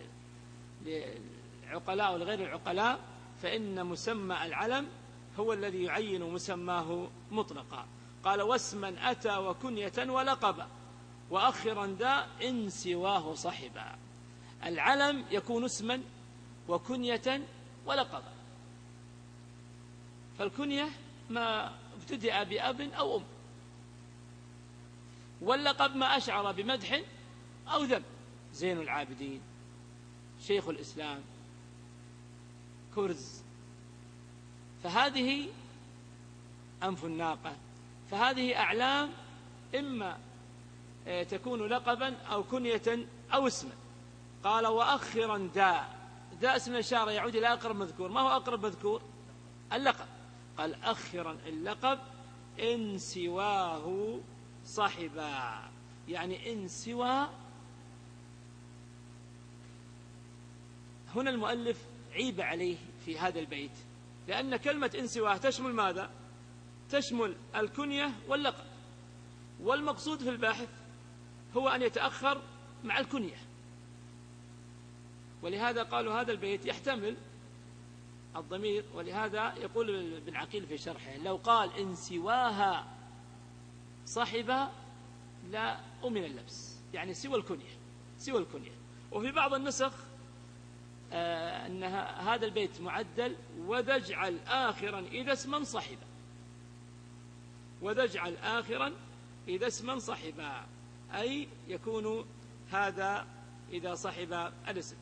للعقلاء ولغير العقلاء، فإن مسمى العلم هو الذي يعين مسماه مطلقا. قال واسما أتى وكنية ولقبا وأخرا ذا إن سواه صحبا. العلم يكون اسما وكنية ولقبا. فالكنية ما ابتدأ بأب أو أم، واللقب ما أشعر بمدح أو ذم، زين العابدين، شيخ الإسلام، كرز. فهذه أنف الناقة. فهذه أعلام إما تكون لقبا أو كنية أو اسما. قال وأخرا ذا اسم الإشارة يعود إلى أقرب مذكور. ما هو أقرب مذكور؟ اللقب. قال أخرا اللقب إن سواه صحبا، يعني إن سوى. هنا المؤلف عيب عليه في هذا البيت، لأن كلمة إن سواه تشمل ماذا؟ تشمل الكنية واللقب، والمقصود في الباحث هو أن يتأخر مع الكنية. ولهذا قالوا هذا البيت يحتمل الضمير. ولهذا يقول ابن عقيل في شرحه لو قال إن سواها صحبا لا أمن اللبس، يعني سوى الكنية. وفي بعض النسخ أن هذا البيت معدل وذا اجعل آخرا إذا اسما صحبا، وذا اجعل آخرا إذا اسما صحبا، أي يكون هذا إذا صحب الاسم.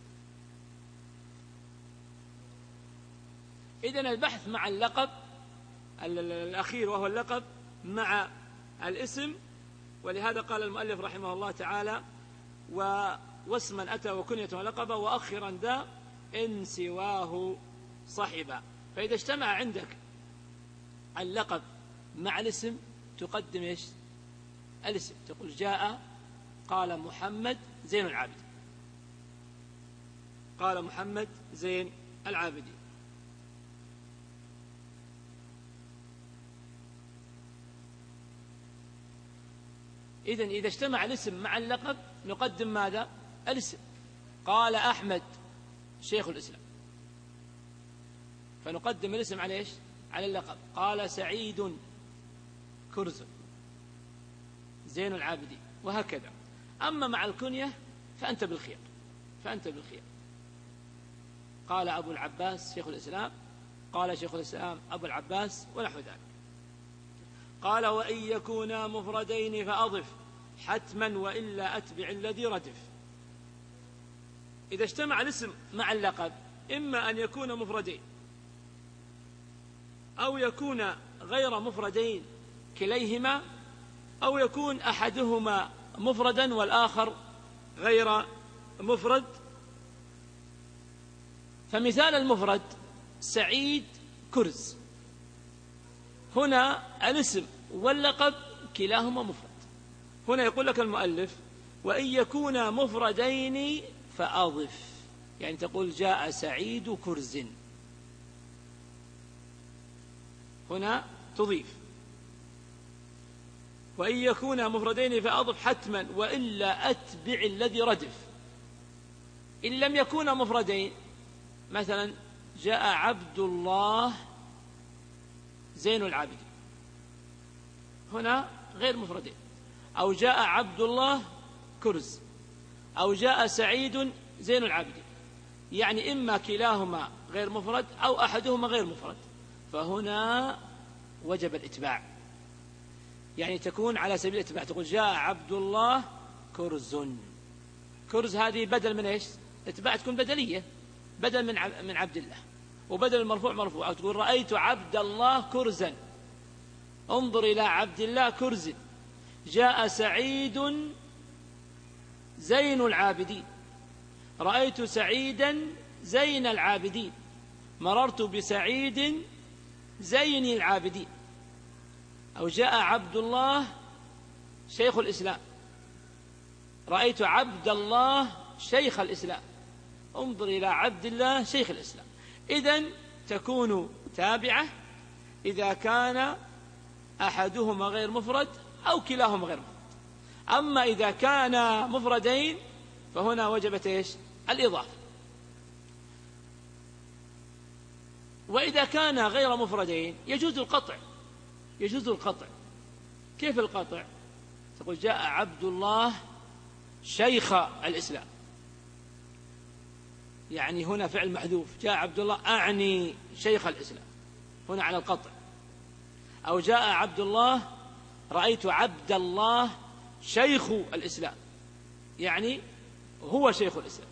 إذن البحث مع اللقب الأخير وهو اللقب مع الاسم. ولهذا قال المؤلف رحمه الله تعالى واسما أتى وكنية ولقبا وأخرا ذا إن سواه صحبا. فإذا اجتمع عندك اللقب مع الاسم تقدم إيش؟ الاسم. تقول جاء قال محمد زين العابدين، قال محمد زين العابدين. إذن إذا اجتمع الاسم مع اللقب نقدم ماذا؟ الاسم. قال أحمد شيخ الإسلام، فنقدم الاسم على إيش؟ على اللقب. قال سعيد كرز زين العابدين، وهكذا. أما مع الكنية فأنت بالخير، فأنت بالخير. قال أبو العباس شيخ الإسلام، قال شيخ الإسلام أبو العباس، ونحو ذلك. قال وإن يكونا مفردين فأضف حتما وإلا أتبع الذي ردف. إذا اجتمع الاسم مع اللقب إما أن يكون مفردين أو يكون غير مفردين كليهما، أو يكون أحدهما مفردا والآخر غير مفرد. فمثال المفرد سعيد كرز، هنا الاسم واللقب كلاهما مفرد. هنا يقول لك المؤلف وإن يكونا مفردين فأضف، يعني تقول جاء سعيد كرز، هنا تضيف. وإن يكونا مفردين فأضف حتما وإلا أتبع الذي ردف. إن لم يكونا مفردين، مثلا جاء عبد الله زين العابدين، هنا غير مفردين. أو جاء عبد الله كرز، أو جاء سعيد زين العابدين، يعني إما كلاهما غير مفرد أو أحدهما غير مفرد، فهنا وجب الإتباع، يعني تكون على سبيل الإتباع. تقول جاء عبد الله كرز، كرز هذه بدل من إيش؟ إتباع تكون بدلية، بدل من عبد الله، وبدل المرفوع مرفوع. أو تقول رأيت عبد الله كرزا، انظر إلى عبد الله كرز. جاء سعيد زين العابدين، رأيت سعيدا زين العابدين، مررت بسعيد زين العابدين. أو جاء عبد الله شيخ الإسلام، رأيت عبد الله شيخ الإسلام، انظر إلى عبد الله شيخ الإسلام. إذن تكون تابعة إذا كان أحدهما غير مفرد أو كلاهما غير مفرد. أما إذا كان مفردين فهنا وجبت إيش؟ الإضافة. وإذا كان غير مفردين يجوز القطع، يجوز القطع. كيف القطع؟ تقول جاء عبد الله شيخ الإسلام، يعني هنا فعل محذوف، جاء عبد الله أعني شيخ الإسلام، هنا على القطع. أو جاء عبد الله رأيت عبد الله شيخ الإسلام، يعني هو شيخ الإسلام.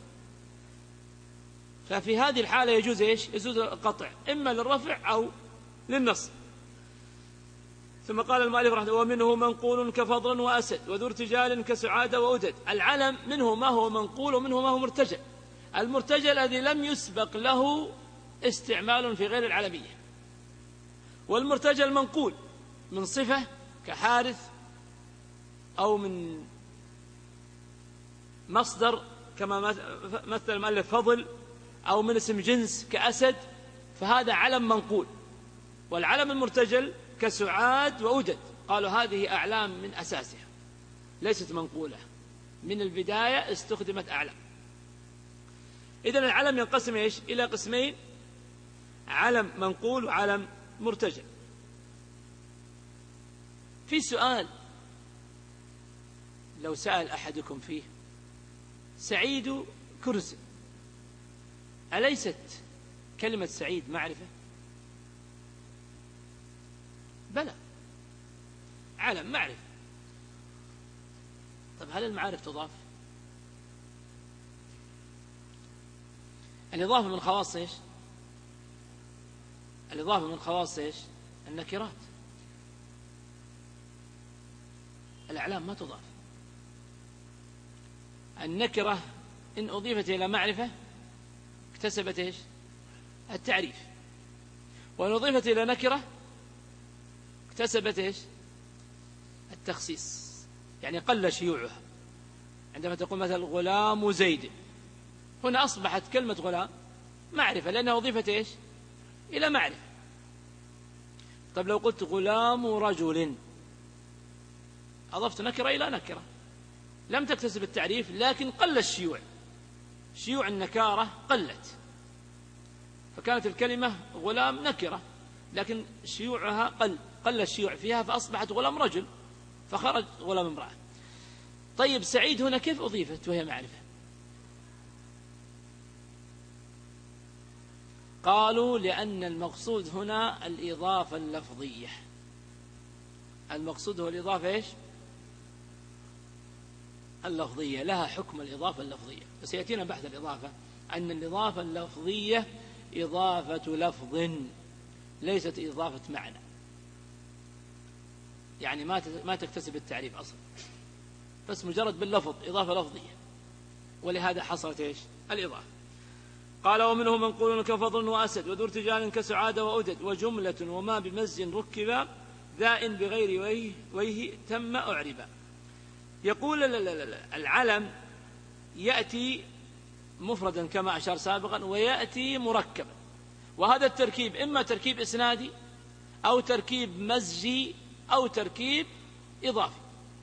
ففي هذه الحالة يجوز إيش؟ يجوز القطع إما للرفع أو للنصب. ثم قال المؤلف رحمه الله ومنه منقول كفضل وأسد وذو ارتجال كسعاد وأدد. العلم منه ما هو منقول ومنه ما هو مرتجل. المرتجل الذي لم يسبق له استعمال في غير العلمية، والمرتجل منقول من صفة كحارث، أو من مصدر كما مثل المؤلف فضل، أو من اسم جنس كأسد، فهذا علم منقول. والعلم المرتجل كسعاد وأدد قالوا هذه أعلام من أساسها ليست منقولة، من البداية استخدمت أعلام. إذن العلم ينقسم إيش؟ إلى قسمين: علم منقول وعلم مرتجل. في سؤال لو سأل أحدكم فيه: سعيد كرز، أليست كلمة سعيد معرفة؟ بلى، علم معرفة. طب هل المعارف تضاف؟ الإضافة من خواص إيش؟ الإضافة من خواص إيش؟ النكرات. الأعلام ما تضاف. النكرة إن أضيفت إلى معرفة اكتسبت إيش؟ التعريف. وإن أضيفت إلى نكرة اكتسبت إيش؟ التخصيص، يعني قل شيوعها. عندما تقول مثلا غلام زيد، هنا أصبحت كلمة غلام معرفة لأنها أضيفت إيش؟ إلى معرفة. طب لو قلت غلام رجل أضفت نكرة إلى نكرة لم تكتسب التعريف، لكن قل الشيوع، شيوع النكارة قلت، فكانت الكلمة غلام نكرة لكن شيوعها قل الشيوع فيها، فأصبحت غلام رجل، فخرج غلام امرأة. طيب سعيد هنا كيف أضيفت وهي معرفة؟ قالوا لأن المقصود هنا الإضافة اللفظية. المقصود هو الإضافة إيش؟ اللفظية، لها حكم الإضافة اللفظية، وسيأتينا بحث الإضافة أن الإضافة اللفظية إضافة لفظ ليست إضافة معنى، يعني ما تكتسب التعريف أصلا، بس مجرد باللفظ إضافة لفظية، ولهذا حصلت إيش؟ الإضافة. قال ومنه منقول كفضل وأسد وذو ارتجال كسعاد وأدد وجملة وما بمز ركب ذا بغير ويه تم أعربا. يقول العلم يأتي مفردا كما أشار سابقا ويأتي مركبا، وهذا التركيب إما تركيب إسنادي أو تركيب مزجي أو تركيب إضافي.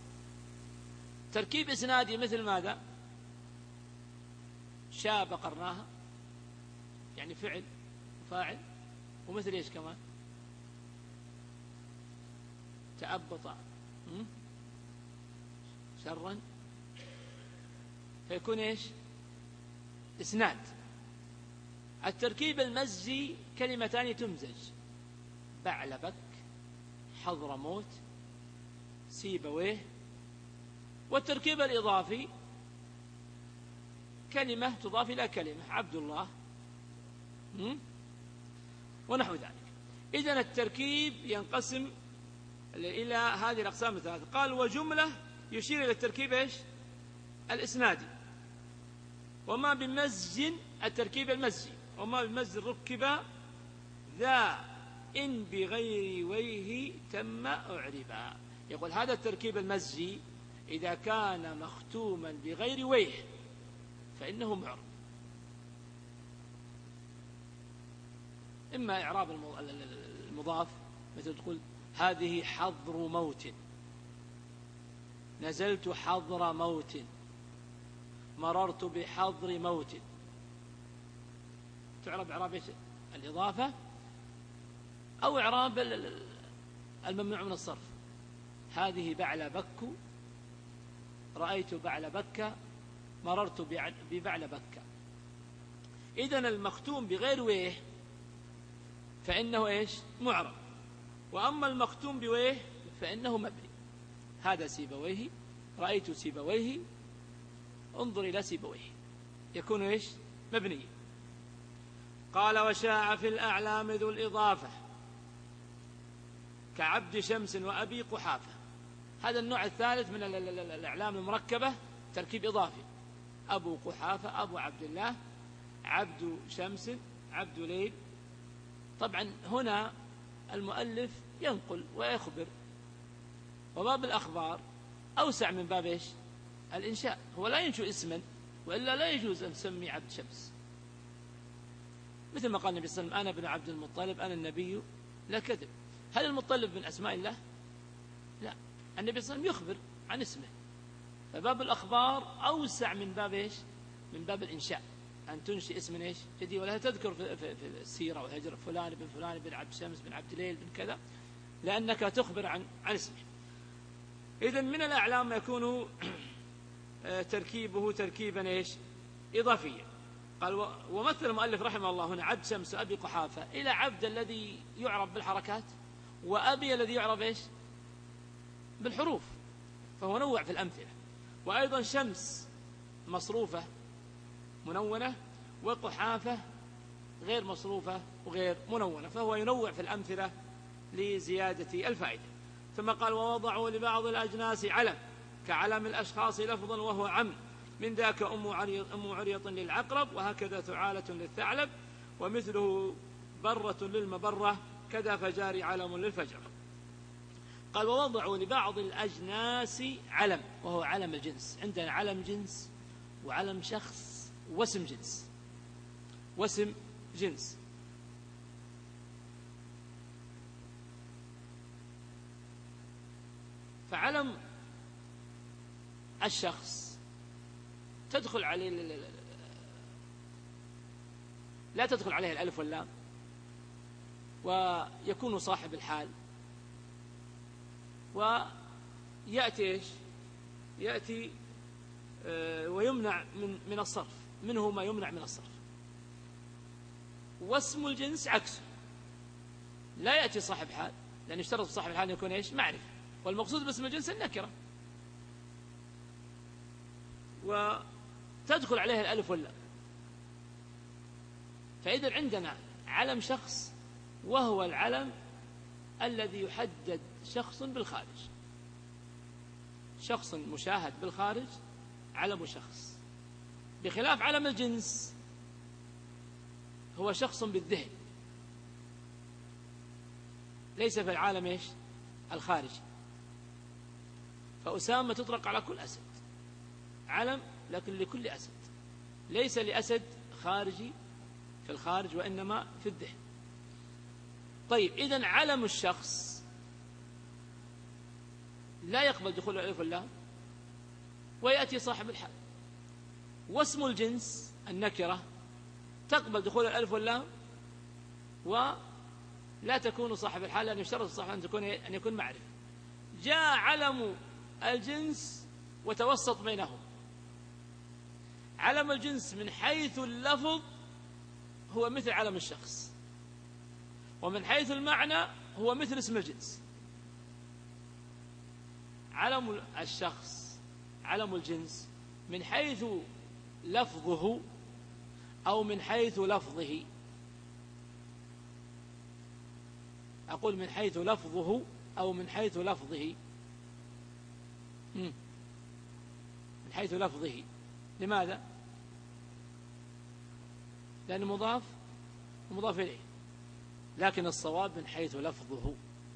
تركيب إسنادي مثل ماذا؟ شاب قرناها، يعني فعل وفاعل، ومثل إيش كمان؟ تأبط شرا، فيكون إيش؟ إسناد. التركيب المزجي كلمتان تمزج، بعلبك، حضرموت، سيبويه. والتركيب الإضافي كلمة تضاف إلى كلمة، عبد الله ونحو ذلك. إذن التركيب ينقسم إلى هذه الأقسام الثلاثة. قال وجملة يشير إلى التركيب إيش؟ الإسنادي. وما بمزج التركيب المزجي، وما بمزج ركب ذا إن بغير ويه تم أعربا. يقول هذا التركيب المزجي إذا كان مختوما بغير ويه فإنه معرب، إما إعراب المضاف مثل تقول هذه حضر موت، نزلت حضر موت، مررت بحضر موت، تعرب إعراب الإضافة، أو إعراب الممنوع من الصرف، هذه بعل بك، رأيت بعل بك، مررت ببعل بك. إذن المختوم بغير ويه فإنه إيش؟ معرب. وأما المختوم بويه فإنه مبني، هذا سيبويه، رأيت سيبويه، انظر إلى سيبويه، يكون إيش؟ مبني. قال وشاع في الأعلام ذو الإضافة كعبد شمس وأبي قحافة. هذا النوع الثالث من الأعلام المركبة، تركيب إضافي، أبو قحافة، أبو عبد الله، عبد شمس، عبد ليل. طبعا هنا المؤلف ينقل ويخبر، وباب الأخبار أوسع من باب إيش؟ الإنشاء. هو لا ينشئ اسما، وإلا لا يجوز أن تسمي عبد شمس، مثل ما قال النبي صلى الله عليه وسلم أنا ابن عبد المطلب أنا النبي لا كذب. هل المطلب من أسماء الله؟ لا، النبي صلى الله عليه وسلم يخبر عن اسمه، فباب الأخبار أوسع من باب إيش؟ من باب الإنشاء، أن تنشئ اسم إيش؟ جديد، ولا تذكر في السيرة والهجرة فلان بن فلان بن عبد شمس بن عبد ليل بن كذا، لأنك تخبر عن اسمه. إذن من الأعلام يكون تركيبه تركيبا إيش؟ إضافيا. قال ومثل المؤلف رحمه الله هنا عبد شمس وأبي قحافة إلى عبد الذي يعرف بالحركات، وأبي الذي يعرف إيش؟ بالحروف، فهو نوع في الأمثلة. وأيضا شمس مصروفة منونة، وقحافة غير مصروفة وغير منونة، فهو ينوع في الأمثلة لزيادة الفائدة. ثم قال ووضعوا لبعض الأجناس علم كعلم الأشخاص لفظا وهو عم، من ذاك أم عريط للعقرب، وهكذا ثعالة للثعلب، ومثله برة للمبرة، كذا فجار علم للفجر. قال ووضعوا لبعض الأجناس علم، وهو علم الجنس. عندنا علم جنس وعلم شخص واسم جنس. واسم جنس فعلم الشخص تدخل عليه لا تدخل عليه الألف واللام، ويكون صاحب الحال، ويأتي إيش؟ يأتي ويمنع من الصرف، منه ما يمنع من الصرف. واسم الجنس عكسه، لا يأتي صاحب حال، لأن يشترط صاحب الحال يكون إيش؟ معرفة، والمقصود باسم الجنس النكرة، وتدخل عليه الألف واللام. فإذا عندنا علم شخص، وهو العلم الذي يحدد شخص بالخارج، شخص مشاهد بالخارج علم شخص، بخلاف علم الجنس هو شخص بالذهن، ليس في العالم إيش؟ الخارجي. فأسامة تطلق على كل أسد، علم لكن لكل أسد، ليس لأسد خارجي في الخارج، وإنما في الذهن. طيب، إذن علم الشخص لا يقبل دخول الألف واللام، ويأتي صاحب الحال. واسم الجنس النكرة تقبل دخول الألف واللام، ولا تكون صاحب الحال، لأن يشترط صاحب أن يكون معرفة. جاء علم الجنس وتوسط بينهم. علم الجنس من حيث اللفظ هو مثل علم الشخص، ومن حيث المعنى هو مثل اسم الجنس. علم الشخص، علم الجنس، من حيث لفظه أو من حيث لفظه، أقول من حيث لفظه أو من حيث لفظه، من حيث لفظه. لماذا؟ لأنه مضاف ومضاف إليه، لكن الصواب من حيث لفظه.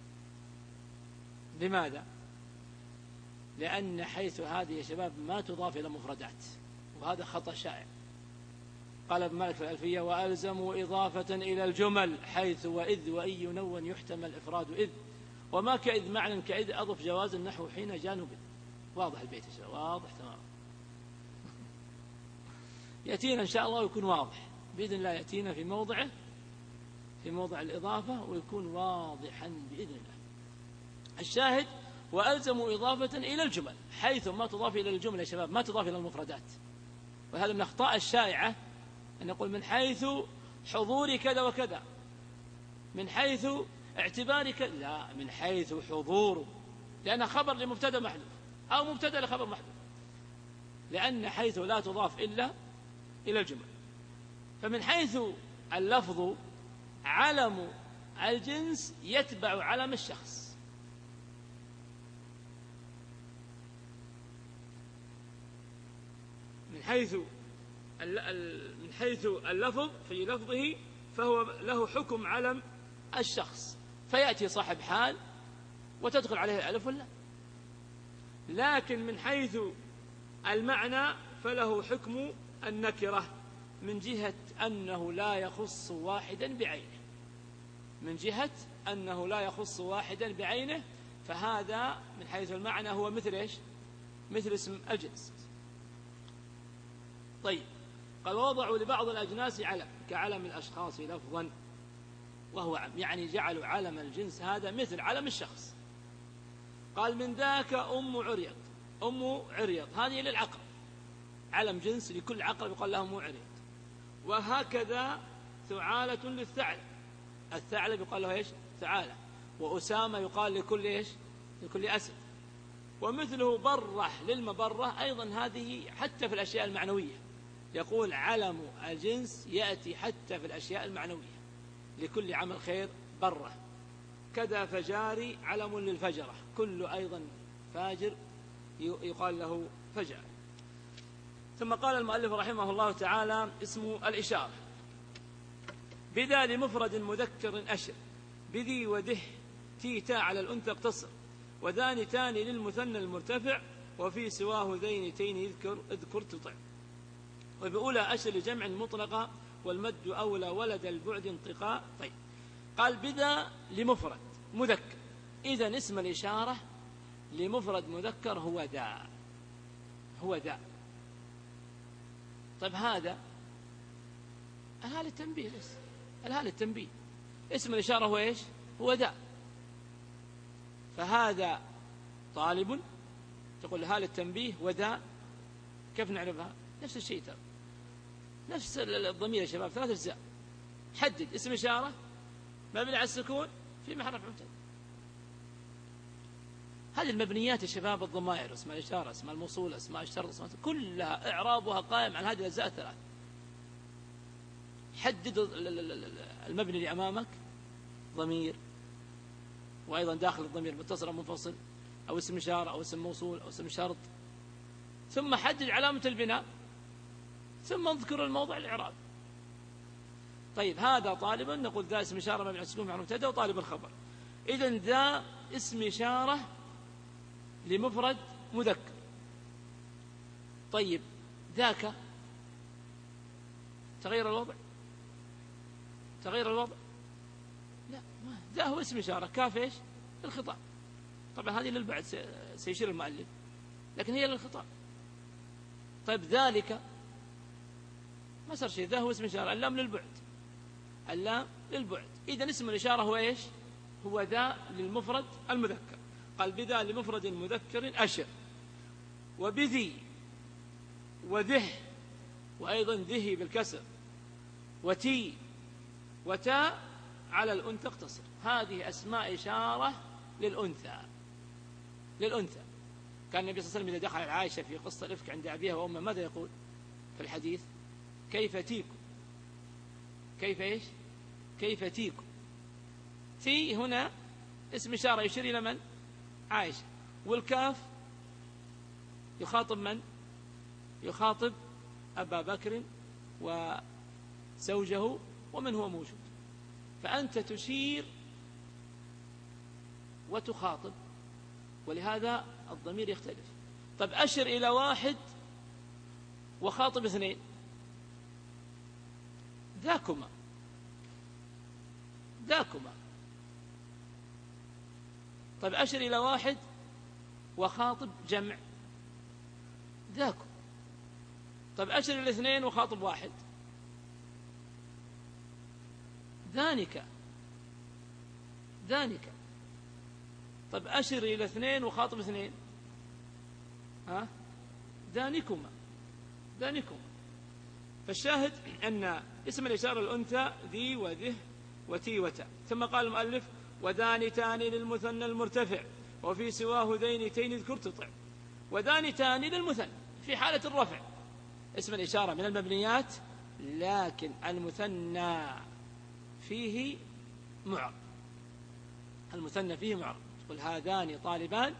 لماذا؟ لأن حيث هذه يا شباب ما تضاف إلى مفردات، وهذا خطأ شائع. قال ابن مالك في الألفية: وألزموا إضافة إلى الجمل حيث وإذ وإي ينون يحتمل إفراد إذ، وما كإذ معنى كإذ أضف جواز النحو حين جانب. واضح البيت يا شباب؟ واضح تمام. يأتينا إن شاء الله ويكون واضح بإذن الله، يأتينا في موضعه، في موضع الإضافة، ويكون واضحا بإذن الله. الشاهد: وألزموا إضافة إلى الجمل حيث ما تضاف إلى الجمل يا شباب، ما تضاف إلى المفردات. وهذا من الأخطاء الشائعة أن نقول من حيث حضور كذا وكذا، من حيث اعتبار كذا، لا، من حيث حضور، لأنها خبر لمبتدأ محذوف أو مبتدأ لخبر محذوف، لأن حيث لا تضاف إلا إلى الجمل. فمن حيث اللفظ علم الجنس يتبع علم الشخص، من حيث اللفظ في لفظه فهو له حكم علم الشخص، فيأتي صاحب حال وتدخل عليه الألف واللام. لكن من حيث المعنى فله حكم النكرة، من جهة أنه لا يخص واحدا بعينه، من جهة أنه لا يخص واحدا بعينه، فهذا من حيث المعنى هو مثل إيش؟ مثل اسم الجنس. طيب، قال: وضعوا لبعض الأجناس علم كعلم الأشخاص لفظا وهو عم، يعني جعلوا علم الجنس هذا مثل علم الشخص. قال: من ذاك أم عريض. أم عريض هذه للعقرب، علم جنس لكل عقرب يقال له أم عريض. وهكذا ثعالة للثعلب، الثعلب يقال له إيش؟ ثعالة. وأسامة يقال لكل إيش؟ لكل أسد. ومثله برة للمبرة، أيضا هذه حتى في الأشياء المعنوية، يقول علم الجنس يأتي حتى في الأشياء المعنوية، لكل عمل خير برة. كذا فجاري علم للفجرة، كل أيضا فاجر يقال له فجر. ثم قال المؤلف رحمه الله تعالى: اسم الإشارة: بذا لمفرد مذكر أشر، بذي وده تيتا على الأنثى اقتصر، وذان تاني للمثنى المرتفع، وفي سواه ذين تين اذكر تطع. وبأولى أشر لجمع مطلقة، والمد أولى ولد البعد انطقاء. طيب، قال: بذا لمفرد مذكر، إذن اسم الإشارة لمفرد مذكر هو ذا. هو ذا. طيب هذا الهاء للتنبيه بس، الهاء للتنبيه، اسم الإشارة هو إيش؟ هو ذا. فهذا طالب، تقول الهاء للتنبيه وذا، كيف نعرفها؟ نفس الشيء ترى، نفس الضمير يا شباب، 3 أجزاء. حدد اسم إشارة مبني على السكون في محل رفع مبتدأ. هذه المبنيات يا شباب، الضمائر، اسماء الإشارة، اسماء الموصول، اسماء الشرط، كلها إعرابها قائم على هذه الأجزاء ال3. حدد المبني اللي أمامك، ضمير، وأيضا داخل الضمير متصل أو منفصل، أو اسم إشارة أو اسم موصول أو اسم شرط، ثم حدد علامة البناء، ثم اذكر الموضع الإعراب. طيب هذا طالب، نقول ذا اسم إشارة مبني على السكون في محل مبتدأ، وطالب الخبر. إذن ذا اسم إشارة لمفرد مذكر. طيب ذاك، تغير الوضع؟ تغير الوضع؟ لا، ما ذا هو اسم إشارة، كاف إيش؟ الخطاب. طبعا هذه للبعد سيشير المؤلف، لكن هي للخطاب. طيب ذلك ما صار شيء، ذا هو اسم إشارة، اللام للبعد، اللام للبعد. إذن اسم الإشارة هو إيش؟ هو ذا للمفرد المذكر. قال بذا لمفرد مذكر أشر، وبذي، وذه، وأيضا ذه بالكسر، وتي، وتاء على الأنثى اقتصر. هذه أسماء إشارة للأنثى، للأنثى. كان النبي صلى الله عليه وسلم إذا دخل على عائشة في قصة الإفك عند أبيها وأمها ماذا يقول في الحديث؟ كيف تيكم؟ كيف إيش؟ كيف تيكم؟ تي هنا اسم إشارة يشير إلى من؟ عائشة. والكاف يخاطب من؟ يخاطب أبا بكر وزوجه ومن هو موجود. فأنت تشير وتخاطب، ولهذا الضمير يختلف. طب أشر إلى 1 وخاطب 2، ذاكما، ذاكما. طيب أشر إلى 1 وخاطب جمع، ذاكم. طيب أشر إلى 2 وخاطب 1، ذانك، ذانك. طيب أشر إلى 2 وخاطب 2، ذانكما، ذانكما. فالشاهد أن اسم الإشارة الأنثى ذي وذه وتي وتا. ثم قال المؤلف وذانتان للمثنى المرتفع، وفي سواه ذين تين اذكر تطع. وذانتان للمثنى في حالة الرفع، اسم الإشارة من المبنيات، لكن المثنى فيه معرب، المثنى فيه معرب. تقول هذان طالبان،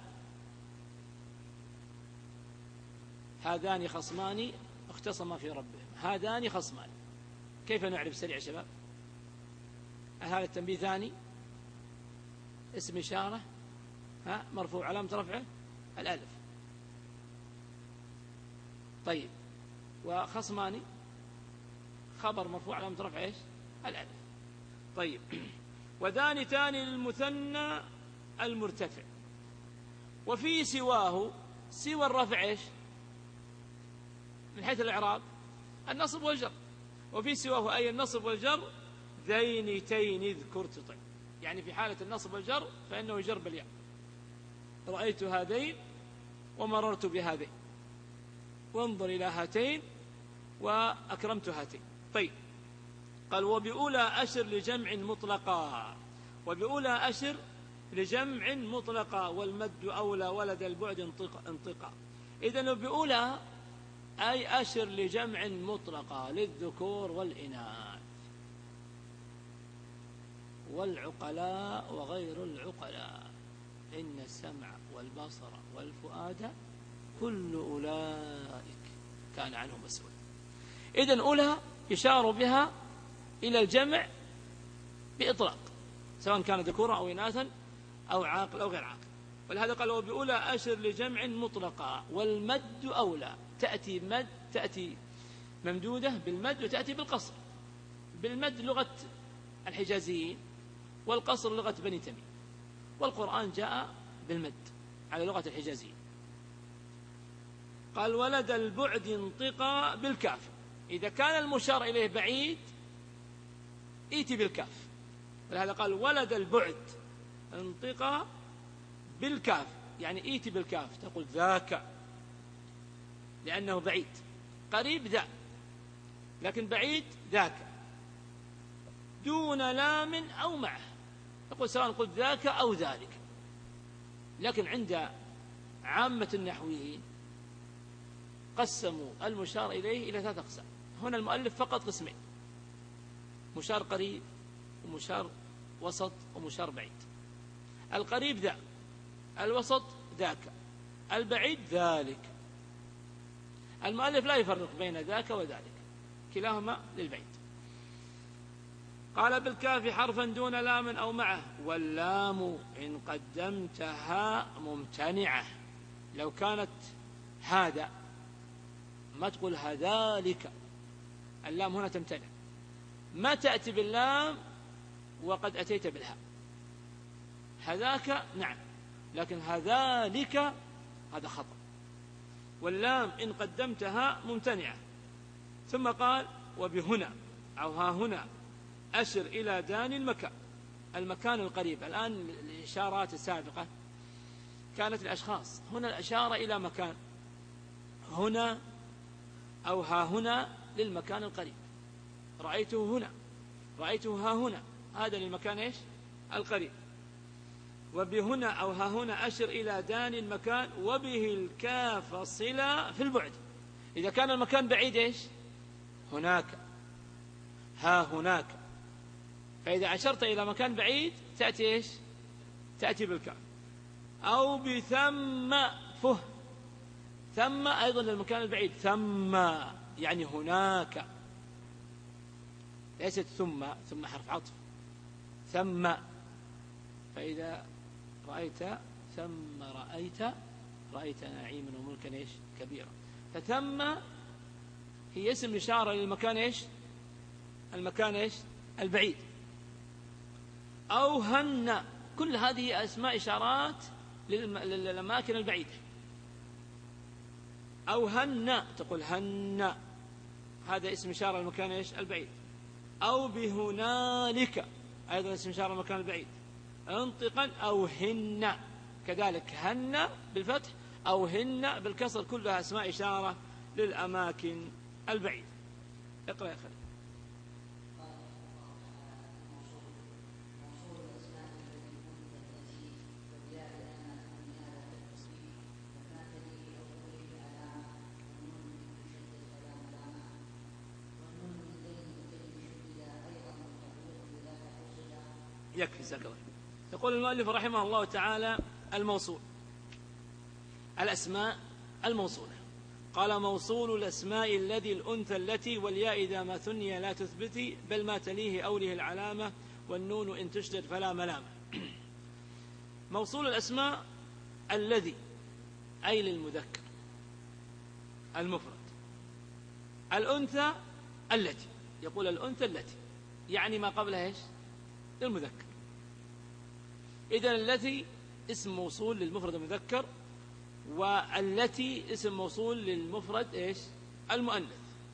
هذان خصمان اختصما في ربهم، هذان خصمان. كيف نعرف سريع يا شباب؟ هذا التنبيه ثاني، اسم إشارة مرفوع، علامة رفعه الألف. طيب وخصمان خبر مرفوع، علامة رفعه ايش؟ الألف. طيب وذانتان للمثنى المرتفع، وفي سواه، سوى الرفع ايش؟ من حيث الإعراب النصب والجر. وفي سواه أي النصب والجر، ذين تين اذكر تطع. يعني في حالة النصب والجر فإنه يجر بالياء، رأيت هذين ومررت بهذين، وانظر إلى هاتين وأكرمت هاتين. طيب قال وبأولى أشر لجمع مطلقا، وبأولى أشر لجمع مطلقا، والمد أولى ولد البعد انطقا. إذن بأولى أي أشر لجمع مطلقا للذكور والإناث والعقلاء وغير العقلاء، إن السمع والبصر والفؤاد كل أولئك كان عنه مسؤول. إذن أولى يشار بها إلى الجمع بإطلاق، سواء كان ذكورا أو إناثا أو عاقل أو غير عاقل. ولهذا قال وبأولى أشر لجمع مطلقا، والمد أولى. تأتي مد، تأتي ممدودة بالمد، وتأتي بالقصر. بالمد لغة الحجازيين، والقصر لغة بني تميم. والقرآن جاء بالمد على لغة الحجازيين. قال ولد البعد انطقا بالكاف. إذا كان المشار إليه بعيد ائتي بالكاف، ولهذا قال ولد البعد انطقا بالكاف، يعني ائتي بالكاف، تقول ذاك لأنه بعيد. قريب ذا، لكن بعيد ذاك، دون لام أو معه، تقول سواء قلت ذاك أو ذلك. لكن عند عامة النحويين قسموا المشار إليه إلى 3 أقسام. هنا المؤلف فقط قسمين: مشار قريب، ومشار وسط، ومشار بعيد. القريب ذا، الوسط ذاك، البعيد ذلك. المؤلف لا يفرق بين ذاك وذلك، كلاهما للبعيد. قال بالكاف حرفا دون لام أو معه، واللام إن قدمتها ممتنعة. لو كانت هذا ما تقول هذلك، اللام هنا تمتنع. ما تأتي باللام وقد أتيت بالهاء. هذاك نعم، لكن هذلك هذا خطأ. واللام إن قدمتها ممتنعة. ثم قال وبهنا أو ها هنا أشر إلى دان المكان القريب. الآن الإشارات السابقة كانت الأشخاص، هنا الإشارة إلى مكان، هنا أو ها هنا للمكان القريب. رأيته هنا، رأيته ها هنا، هذا للمكان إيش؟ القريب. وبهنا أو ها هنا أشر إلى دان المكان، وبه الكاف صلة في البعد. إذا كان المكان بعيد إيش؟ هناك، ها هناك. فإذا أشرت إلى مكان بعيد تأتي إيش؟ تأتي بالكاف. أو بثم فه، ثم أيضا للمكان البعيد، ثم يعني هناك، ليست ثم حرف عطف، ثم. فإذا رأيت ثم رأيت نعيما وملكا إيش؟ كبيرا. فثم هي اسم إشارة للمكان إيش؟ المكان إيش؟ البعيد. أو هن، كل هذه أسماء إشارات للأماكن البعيدة. أو هن، تقول هن، هذا اسم إشارة للمكان إيش؟ البعيد. أو بهنالك، أيضا اسم إشارة للمكان البعيد. انطقا أو هن، كذلك هن بالفتح أو هن بالكسر، كلها أسماء إشارة للأماكن البعيدة. اقرأ يا خالد. يكفي سكر. يقول المؤلف رحمه الله تعالى: الموصول، الأسماء الموصولة. قال: موصول الأسماء الذي الأنثى التي، والياء إذا ما ثني لا تثبتي، بل ما تليه أوله العلامة، والنون إن تشدد فلا ملامة. موصول الأسماء الذي أي للمذكر المفرد، الأنثى التي، يقول الأنثى التي يعني ما قبلها إيش؟ للمذكر. إذن التي اسم موصول للمفرد المذكر، والتي اسم موصول للمفرد إيش؟ المؤنث.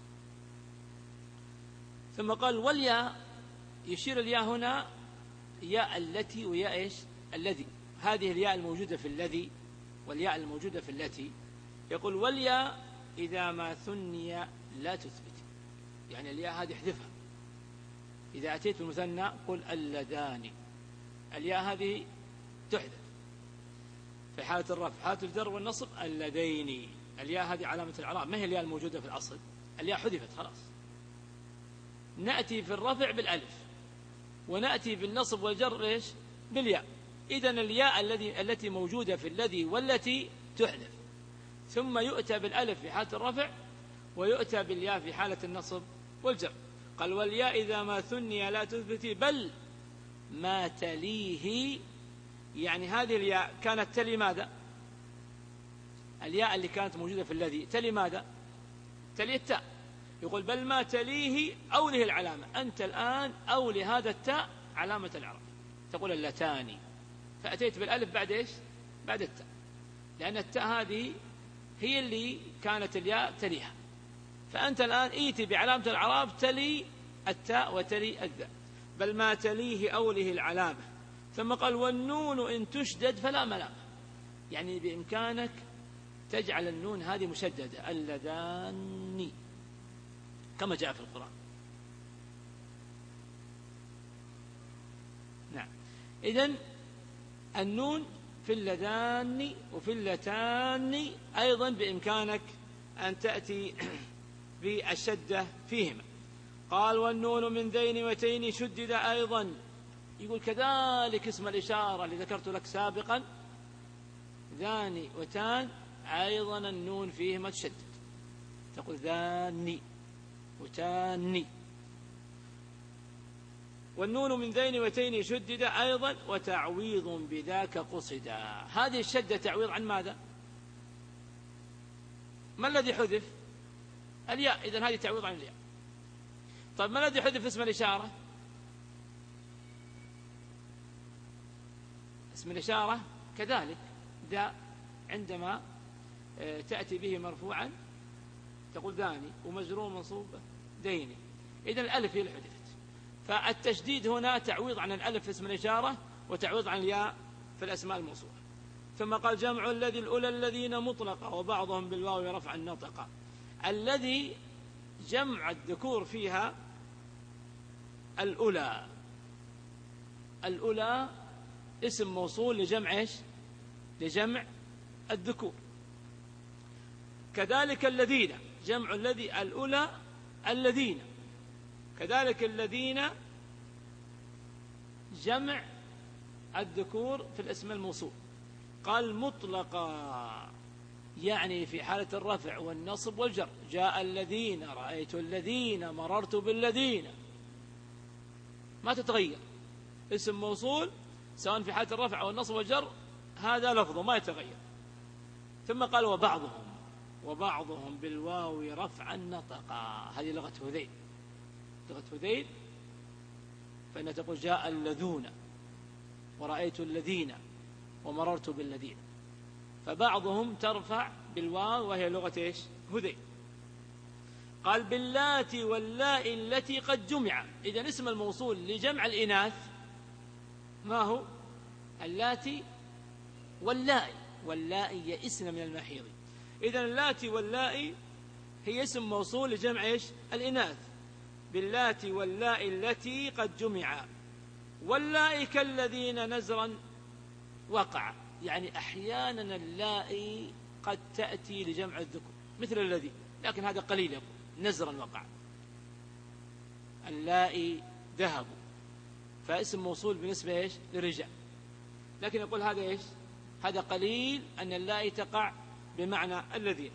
ثم قال والياء، يشير الياء هنا ياء التي وياء إيش؟ الذي. هذه الياء الموجودة في الذي والياء الموجودة في التي. يقول والياء إذا ما ثني لا تثبت، يعني الياء هذه احذفها. إذا أتيت بالمثنى قل اللذان، الياء هذه تحذف في حالة الرفع. حالة الجر والنصب اللذين، الياء هذه علامة الإعراب، ما هي الياء الموجودة في الأصل، الياء حذفت خلاص. نأتي في الرفع بالألف، ونأتي بالنصب والجر إيش؟ بالياء. إذن الياء التي موجودة في الذي والتي تحذف، ثم يؤتى بالألف في حالة الرفع، ويؤتى بالياء في حالة النصب والجر. قال والياء إذا ما ثني لا تثبتي، بل ما تليه، يعني هذه الياء كانت تلي ماذا؟ الياء اللي كانت موجودة في الذي تلي ماذا؟ تلي التاء. يقول بل ما تليه أوله العلامة، أنت الآن أولي هذا التاء علامة الإعراب، تقول اللتان، فأتيت بالألف بعد إيش؟ بعد التاء، لأن التاء هذه هي اللي كانت الياء تليها، فأنت الآن ائتي بعلامة الإعراب تلي التاء وتلي الذال، بل ما تليه أوله العلامة. ثم قال والنون إن تشدد فلا ملامة، يعني بإمكانك تجعل النون هذه مشددة، اللذان كما جاء في القرآن. نعم، إذن النون في اللذان وفي اللتان أيضا بإمكانك أن تأتي بالشدة فيهما. قال والنون من ذين وتين شدد أيضا، يقول كذلك اسم الإشارة اللي ذكرت لك سابقا، ذاني وتان أيضا النون فيهما تشدد، تقول ذاني وتاني. والنون من ذين وتين شدد أيضا وتعويض بذاك قصدا. هذه الشدة تعويض عن ماذا؟ ما الذي حذف؟ الياء، إذن هذه تعويض عن الياء. طيب ما الذي حذف اسم الإشارة؟ اسم الإشارة كذلك ذا، عندما تأتي به مرفوعا تقول ذاني، ومجرور منصوب ديني، إذن الألف هي اللي حذفت. فالتشديد هنا تعويض عن الألف في اسم الإشارة وتعويض عن الياء في الأسماء الموصولة. ثم قال جمع الذي الأولى الذين مطلقة وبعضهم بالواو رفعا نطقا. الذي جمع الذكور فيها الأولى، الأولى اسم موصول لجمع ايش؟ لجمع الذكور. كذلك الذين جمع الذي الأولى الذين، كذلك الذين جمع الذكور في الاسم الموصول. قال مطلقا يعني في حالة الرفع والنصب والجر، جاء الذين، رأيت الذين، مررت بالذين، ما تتغير، اسم موصول سواء في حالة الرفع والنصب والجر هذا لفظه ما يتغير. ثم قال وبعضهم بالواو رفعا نطقا، هذه لغة هذيل، لغة هذيل، فإن تقول جاء الذون ورأيت الذين ومررت بالذين، فبعضهم ترفع بالواو وهي لغة ايش؟ هذيل. قال باللاتي واللاء التي قد جمع. إذن اسم الموصول لجمع الإناث ما هو؟ اللاتي واللاء، واللاء يئسن من المحيض. إذن اللاتي واللاء هي اسم موصول لجمع ايش؟ الإناث. باللاتي واللاء التي قد جمع، واللاء كالذين نزرا وقع، يعني أحيانا اللاء قد تأتي لجمع الذكر مثل الذي، لكن هذا قليل، يقول نزرا وقع. اللاء ذهبوا، فاسم موصول بالنسبة ايش؟ للرجال، لكن يقول هذا ايش؟ هذا قليل أن اللاء تقع بمعنى الذين.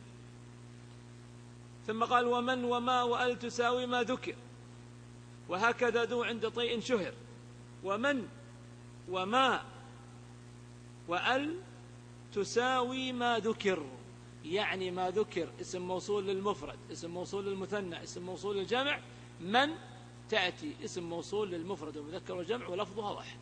ثم قال ومن وما وأل تساوي ما ذكر، وهكذا ذو عند طيء شهر. ومن وما وأل تساوي ما ذكر، يعني ما ذكر اسم موصول للمفرد، اسم موصول للمثنى، اسم موصول للجمع. من تأتي اسم موصول للمفرد والمذكر والجمع ولفظها واحد،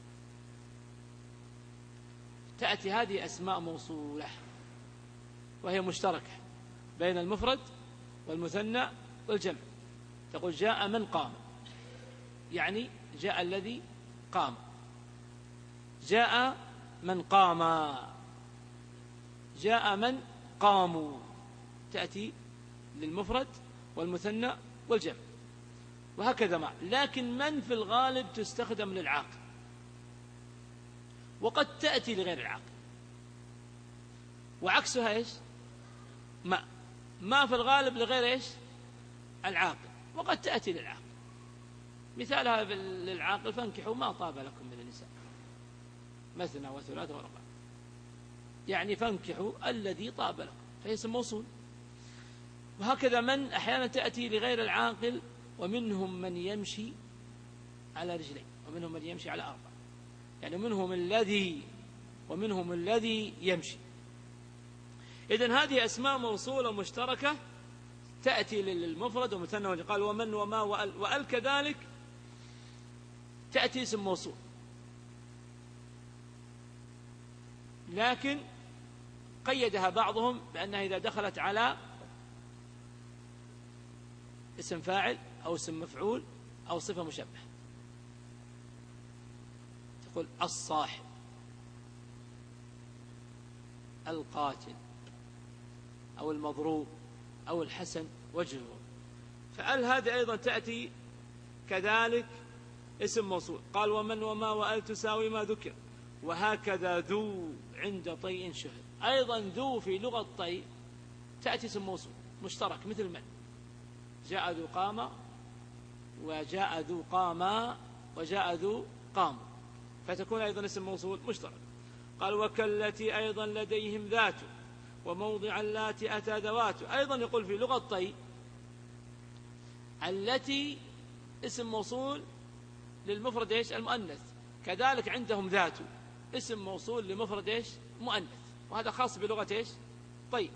تأتي هذه أسماء موصولة وهي مشتركة بين المفرد والمثنى والجمع. تقول جاء من قام، يعني جاء الذي قام، جاء من قام، جاء من قاموا، تأتي للمفرد والمثنى والجمع، وهكذا ما. لكن من في الغالب تستخدم للعاقل، وقد تأتي لغير العاقل، وعكسها ايش؟ ما في الغالب لغير ايش؟ العاقل، وقد تأتي للعاقل. مثالها للعاقل فانكحوا ما طاب لكم من النساء مثنى وثلاث ورباع، يعني فانكحوا الذي طاب لكم، فهي اسم موصول. وهكذا من أحيانا تأتي لغير العاقل، ومنهم من يمشي على رجلين ومنهم من يمشي على أربع، يعني منهم الذي ومنهم الذي يمشي. إذن هذه أسماء موصولة مشتركة تأتي للمفرد ومثنى. قال ومن وما وأل، وأل كذلك تأتي اسم موصول، لكن قيدها بعضهم بأنها إذا دخلت على اسم فاعل أو اسم مفعول أو صفة مشبهة، تقول الصاحب، القاتل، أو المضروب، أو الحسن وجهه. فأل هذه أيضا تأتي كذلك اسم موصول. قال ومن وما وأل تساوي ما ذكر، وهكذا ذو عند طيء شهر. أيضا ذو في لغة طيء تأتي اسم موصول مشترك مثل من، جاء ذو قام، وجاء ذو قاما، وجاء ذو قام، فتكون أيضا اسم موصول مشترك. قال وكالتي أيضا لديهم ذات، وموضع اللاتي أتى ذوات. أيضا يقول في لغة طيء التي اسم موصول للمفرد إيش؟ المؤنث. كذلك عندهم ذات اسم موصول لمفرد إيش؟ مؤنث، وهذا خاص بلغة إيش؟ طيب.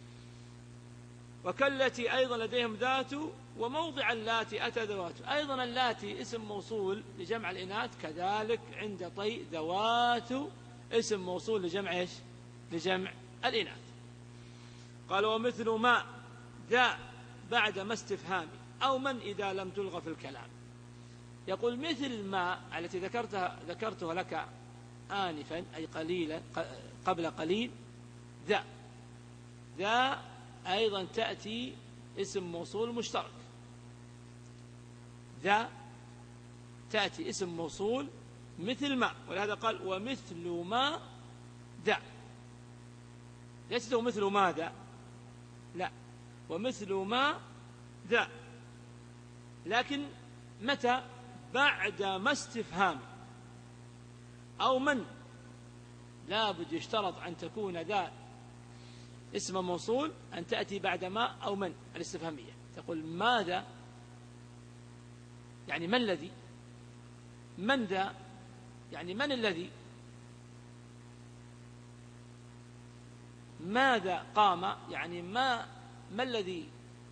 وكالتي أيضا لديهم ذات، وموضع اللاتي أتى ذوات. أيضا اللاتي اسم موصول لجمع الإناث، كذلك عند طيء ذوات اسم موصول لجمع إيش؟ لجمع الإناث. قال ومثل ما ذا بعد ما استفهامي، أو من إذا لم تلغى في الكلام. يقول مثل ما التي ذكرتها لك آنفا، أي قليلا قبل قليل، ذا أيضا تأتي اسم موصول مشترك. ذا تأتي اسم موصول مثل ما، ولهذا قال ومثل ما ذا. ليس مثل ماذا، لا، ومثل ما ذا، لكن متى؟ بعد ما استفهام أو من. لا بد يشترط أن تكون ذا اسم موصول أن تأتي بعد ما أو من الاستفهامية. تقول ماذا يعني من الذي، من ذا يعني من الذي، ماذا قام يعني ما الذي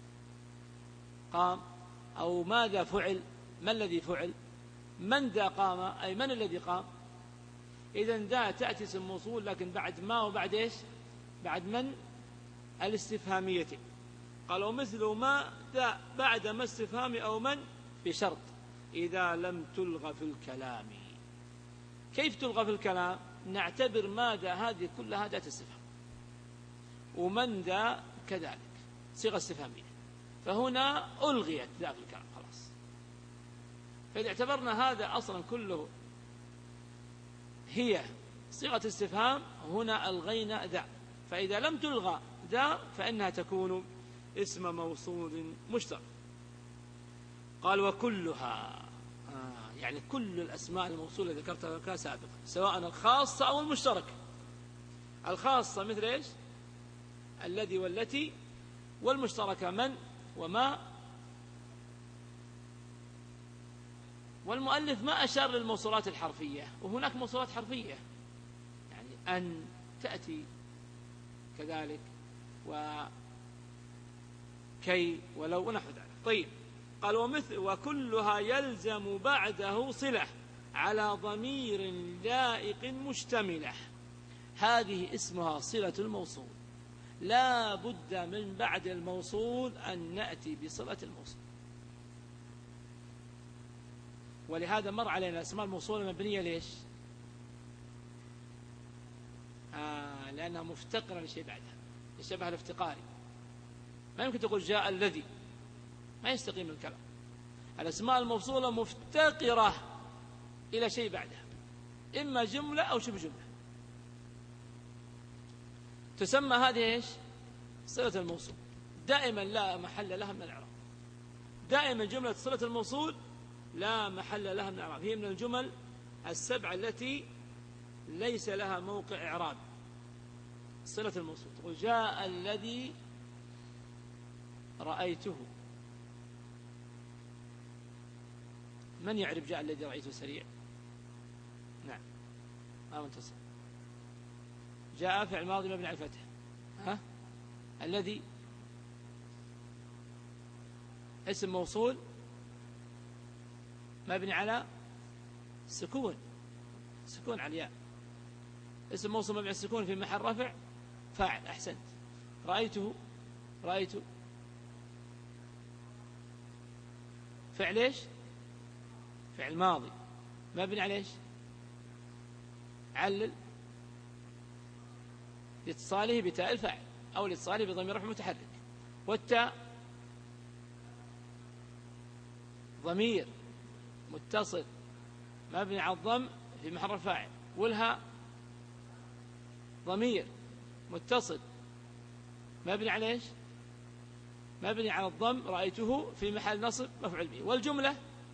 قام، أو ماذا فعل ما الذي فعل، من ذا قام أي من الذي قام. إذن ذا تأتي اسم موصول لكن بعد ما وبعد إيش؟ بعد من الاستفهامية. قال ومثل ما ذا بعد ما استفهام أو من بشرط إذا لم تلغى في الكلام. كيف تلغى في الكلام؟ نعتبر ماذا هذه كلها ذات استفهام، ومن ذا كذلك صيغة استفهامية، فهنا ألغيت ذا في الكلام خلاص. فإذا اعتبرنا هذا أصلا كله هي صيغة استفهام، هنا ألغينا ذا. فإذا لم تلغى ذا فإنها تكون اسم موصول مشترك. قال وكلها يعني كل الأسماء الموصولة ذكرتها لك سابقا، سواء الخاصة أو المشتركة. الخاصة مثل إيش؟ الذي والتي، والمشتركة من وما. والمؤلف ما أشار للموصولات الحرفية، وهناك موصولات حرفية يعني أن تأتي كذلك، وكي ولو ونحو ذلك. طيب قال ومثل وكلها يلزم بعده صلة على ضمير لائق مشتملة. هذه اسمها صلة الموصول، لا بد من بعد الموصول أن نأتي بصلة الموصول. ولهذا مر علينا الأسماء الموصولة مبنية ليش؟ لأنها مفتقرة لشيء بعدها، الشبه الافتقاري. ما يمكن تقول جاء الذي، ما يستقيم الكلام. الأسماء الموصولة مفتقرة إلى شيء بعدها، إما جملة أو شبه جملة. تسمى هذه إيش؟ صلة الموصول. دائما لا محل لها من الإعراب. دائما جملة صلة الموصول لا محل لها من الإعراب، هي من الجمل السبع التي ليس لها موقع إعراب. صلة الموصول تقول جاء الذي رأيته. من يعرف جاء الذي رأيته سريع؟ نعم، ما منتصر. جاء فعل ماضي مبني على الفتح. الذي اسم موصول مبني على سكون على الياء. اسم موصول مبني على السكون في محل رفع فاعل. أحسنت. رأيته، رأيت فعل إيش؟ فعل ماضي مبني على إيش؟ علل لاتصاله بتاء الفاعل أو لاتصاله بضمير رفع متحرك، والتاء ضمير متصل مبني على الضم في محل رفع فاعل، والهاء ضمير متصل مبني على إيش؟ مبني على الضم، رأيته في محل نصب مفعول به. والجملة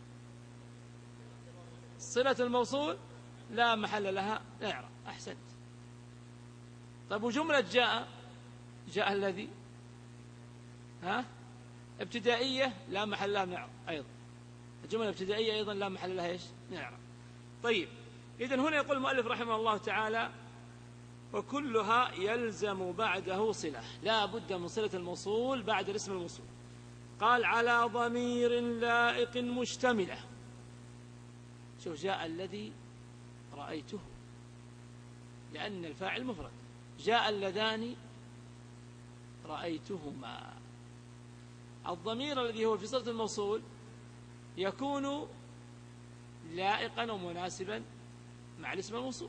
صلة الموصول لا محل لها لا إعراب. أحسنت. طيب وجملة جاء، جاء الذي ابتدائية لا محل لها من إعراب أيضا. الجملة الابتدائية أيضا لا محل لها إيش؟ من إعراب. طيب إذن هنا يقول المؤلف رحمه الله تعالى: وكلها يلزم بعده صلة، لا بد من صلة الموصول بعد الاسم الموصول. قال: على ضمير لائق مشتملة. شوف، جاء الذي رأيته لأن الفاعل مفرد، جاء اللذان رأيتهما. الضمير الذي هو في صلة الموصول يكون لائقا ومناسبا مع الاسم الموصول.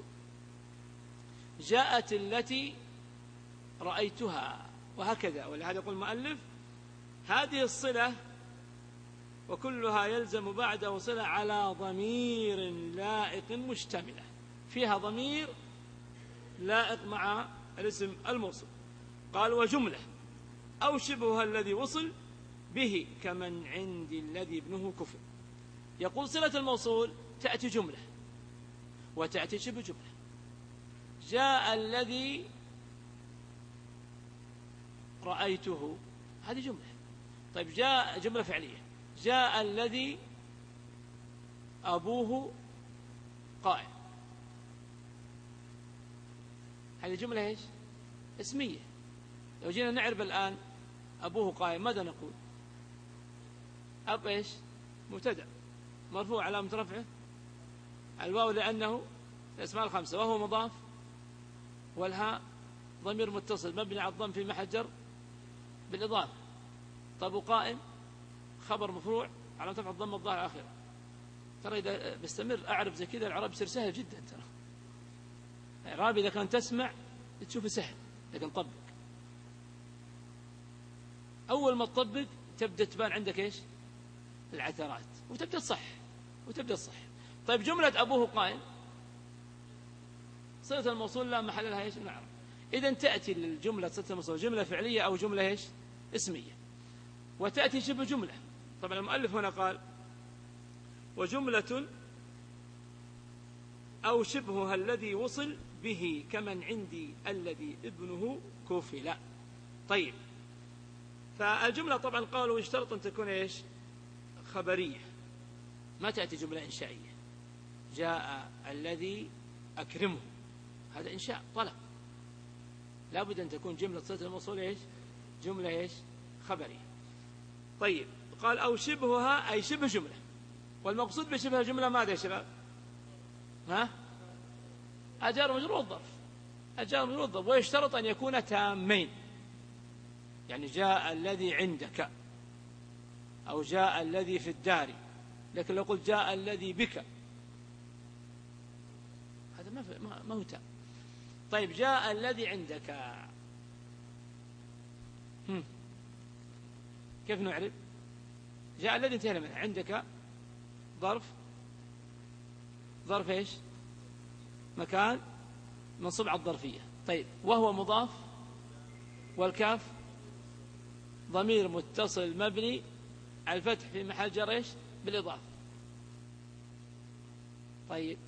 جاءت التي رأيتها، وهكذا. ولهذا يقول المؤلف: هذه الصلة وكلها يلزم بعده صلة على ضمير لائق مشتملة، فيها ضمير لائق مع الاسم الموصول. قال: وجملة أو شبهها الذي وصل به كمن عندي الذي ابنه كفر. يقول صلة الموصول تأتي جملة وتأتي شبه جملة. جاء الذي رأيته، هذه جملة. طيب جاء جملة فعلية. جاء الذي أبوه قائم، هذه جملة إيش؟ اسمية. لو جينا نعرف الآن أبوه قائم ماذا نقول؟ أب إيش؟ مبتدأ مرفوع علامة رفعه الواو لأنه الأسماء الخمسة، وهو مضاف، والهاء ضمير متصل مبني على الضم في محل جر بالإضافة. طب وقائم خبر مرفوع على رفع الضم الظاهر آخره. ترى إذا بستمر أعرف زي كذا الإعراب يصير سهل جدا. ترى الإعراب إذا كان تسمع تشوفه سهل، لكن طبق. أول ما تطبق تبدأ تبان عندك إيش؟ العثرات، وتبدأ تصح تصح. طيب جملة أبوه قائم صلة الموصول لا محل لها إيش؟ نعرف. إذن تأتي الجملة صلة الموصول جملة فعلية أو جملة إيش؟ اسمية. وتأتي شبه جملة. طبعا المؤلف هنا قال: وجملة أو شبهها الذي وصل به كمن عندي الذي ابنه كفل. طيب فالجملة طبعا قالوا يشترط أن تكون إيش؟ خبرية، ما تأتي جملة إنشائية. جاء الذي أكرمه، هذا إنشاء طلب، لا بد أن تكون جملة صلة الموصول إيش؟ جملة إيش؟ خبرية. طيب قال: أو شبهها أي شبه جملة. والمقصود بشبه الجملة ماذا يا شباب؟ أجار مجرور الظرف، أجار مجرور الظرف. ويشترط أن يكون تامين، يعني جاء الذي عندك أو جاء الذي في الدار. لكن لو قلت جاء الذي بك هذا ما هو تام. طيب جاء الذي عندك، كيف نعرف؟ جاء الذي انتهينا منه. عندك ظرف إيش؟ مكان منصوب على الظرفية. طيب وهو مضاف، والكاف ضمير متصل مبني على الفتح في محل جر إيش؟ بالإضافة. طيب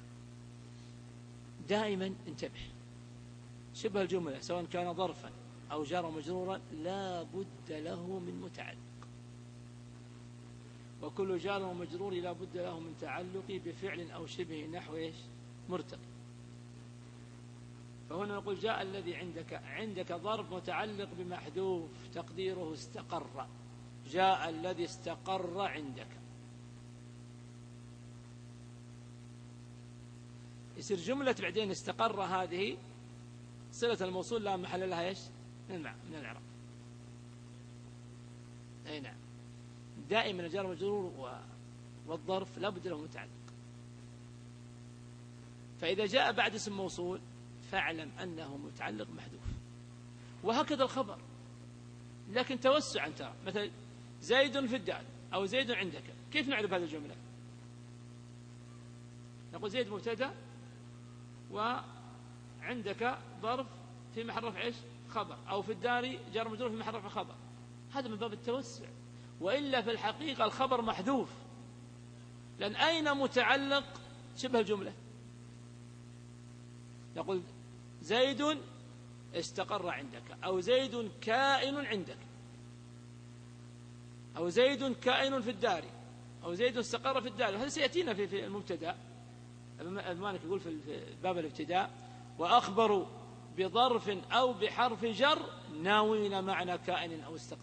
دائما انتبه، شبه الجملة سواء كان ظرفا أو جار مجرورا لا بد له من متعلق، وكل جار ومجرور لا بد له من تعلق بفعل أو شبه نحو إيش؟ مرتقي. فهنا نقول جاء الذي عندك ظرف متعلق بمحذوف تقديره استقر. جاء الذي استقر عندك. يصير جملة بعدين استقر هذه صلة الموصول لا محل لها إيش من الإعراب. أي نعم، دائما الجار والمجرور والظرف لا بد له متعلق. فإذا جاء بعد اسم موصول فاعلم أنه متعلق محذوف. وهكذا الخبر، لكن توسعا ترى، مثلا زيد في الدار أو زيد عندك، كيف نعرف هذه الجملة؟ نقول زيد مبتدأ وعندك ظرف في محل رفع إيش خبر، أو في الدار جار مجرور في محل رفع خبر. هذا من باب التوسع، وإلا في الحقيقة الخبر محذوف، لأن أين متعلق شبه الجملة؟ نقول زيد استقر عندك، أو زيد كائن عندك، أو زيد كائن في الدار، أو زيد استقر في الدار. وهذا سيأتينا في المبتدأ. المالك يقول في باب الابتداء: وأخبروا بظرف أو بحرف جر ناوين معنى كائن أو استقر.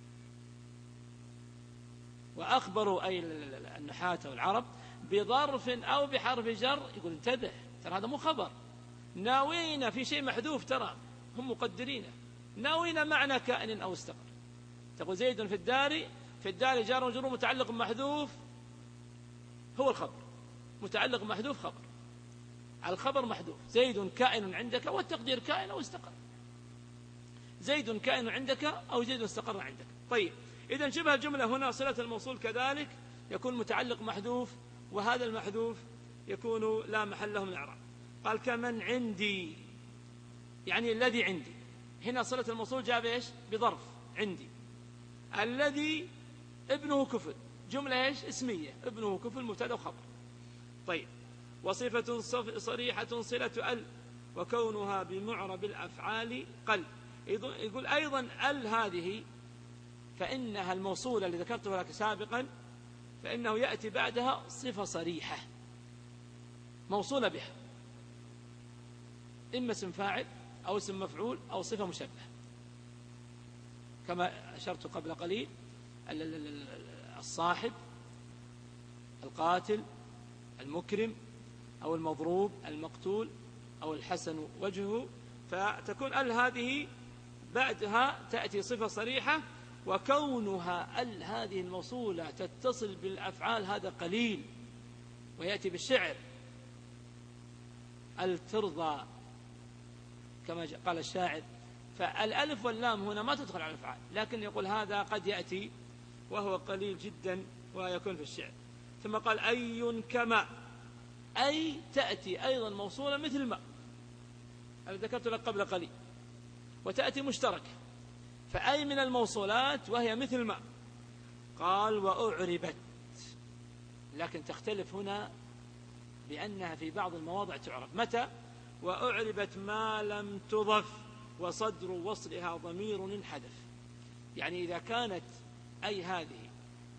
وأخبروا أي النحاة والعرب بظرف أو بحرف جر، يقول انتبه ترى هذا مو خبر، ناوين في شيء محذوف، ترى هم مقدرين ناوين معنى كائن أو استقر. تقول زيد في الدار، في الدار جار ومجرور متعلق محذوف هو الخبر، متعلق محذوف خبر، الخبر محذوف. زيد كائن عندك، والتقدير كائن أو استقر. زيد كائن عندك أو زيد استقر عندك. طيب، إذن شبه الجملة هنا صلة الموصول كذلك يكون متعلق محذوف، وهذا المحذوف يكون لا محل له من الإعراب. قال: كمن عندي، يعني الذي عندي. هنا صلة الموصول جاء بإيش؟ بظرف عندي. الذي ابنه كفل، جملة إيش؟ اسمية، ابنه كفل مبتدأ وخبر. طيب، وصفة صريحة صلة ال، وكونها بمعرب الأفعال قل. يقول أيضا ال هذه فإنها الموصولة اللي ذكرته لك سابقا، فإنه يأتي بعدها صفة صريحة موصولة بها، إما اسم فاعل أو اسم مفعول أو صفة مشبهة، كما أشرت قبل قليل: الصاحب، القاتل، المكرم، أو المضروب، المقتول، أو الحسن وجهه. فتكون ال هذه بعدها تأتي صفة صريحة. وكونها ال هذه الموصولة تتصل بالأفعال هذا قليل، ويأتي بالشعر: الترضى، كما قال الشاعر. فالألف واللام هنا ما تدخل على الأفعال، لكن يقول هذا قد يأتي وهو قليل جدا ويكون في الشعر. ثم قال: أي كما، أي تأتي أيضا موصولة مثل ما، هذا ذكرت لك قبل قليل، وتأتي مشتركة. فأي من الموصولات وهي مثل ما. قال: وأعربت، لكن تختلف هنا بأنها في بعض المواضع تعرف. متى؟ وأعربت ما لم تضف وصدر وصلها ضمير انحذف. يعني إذا كانت أي هذه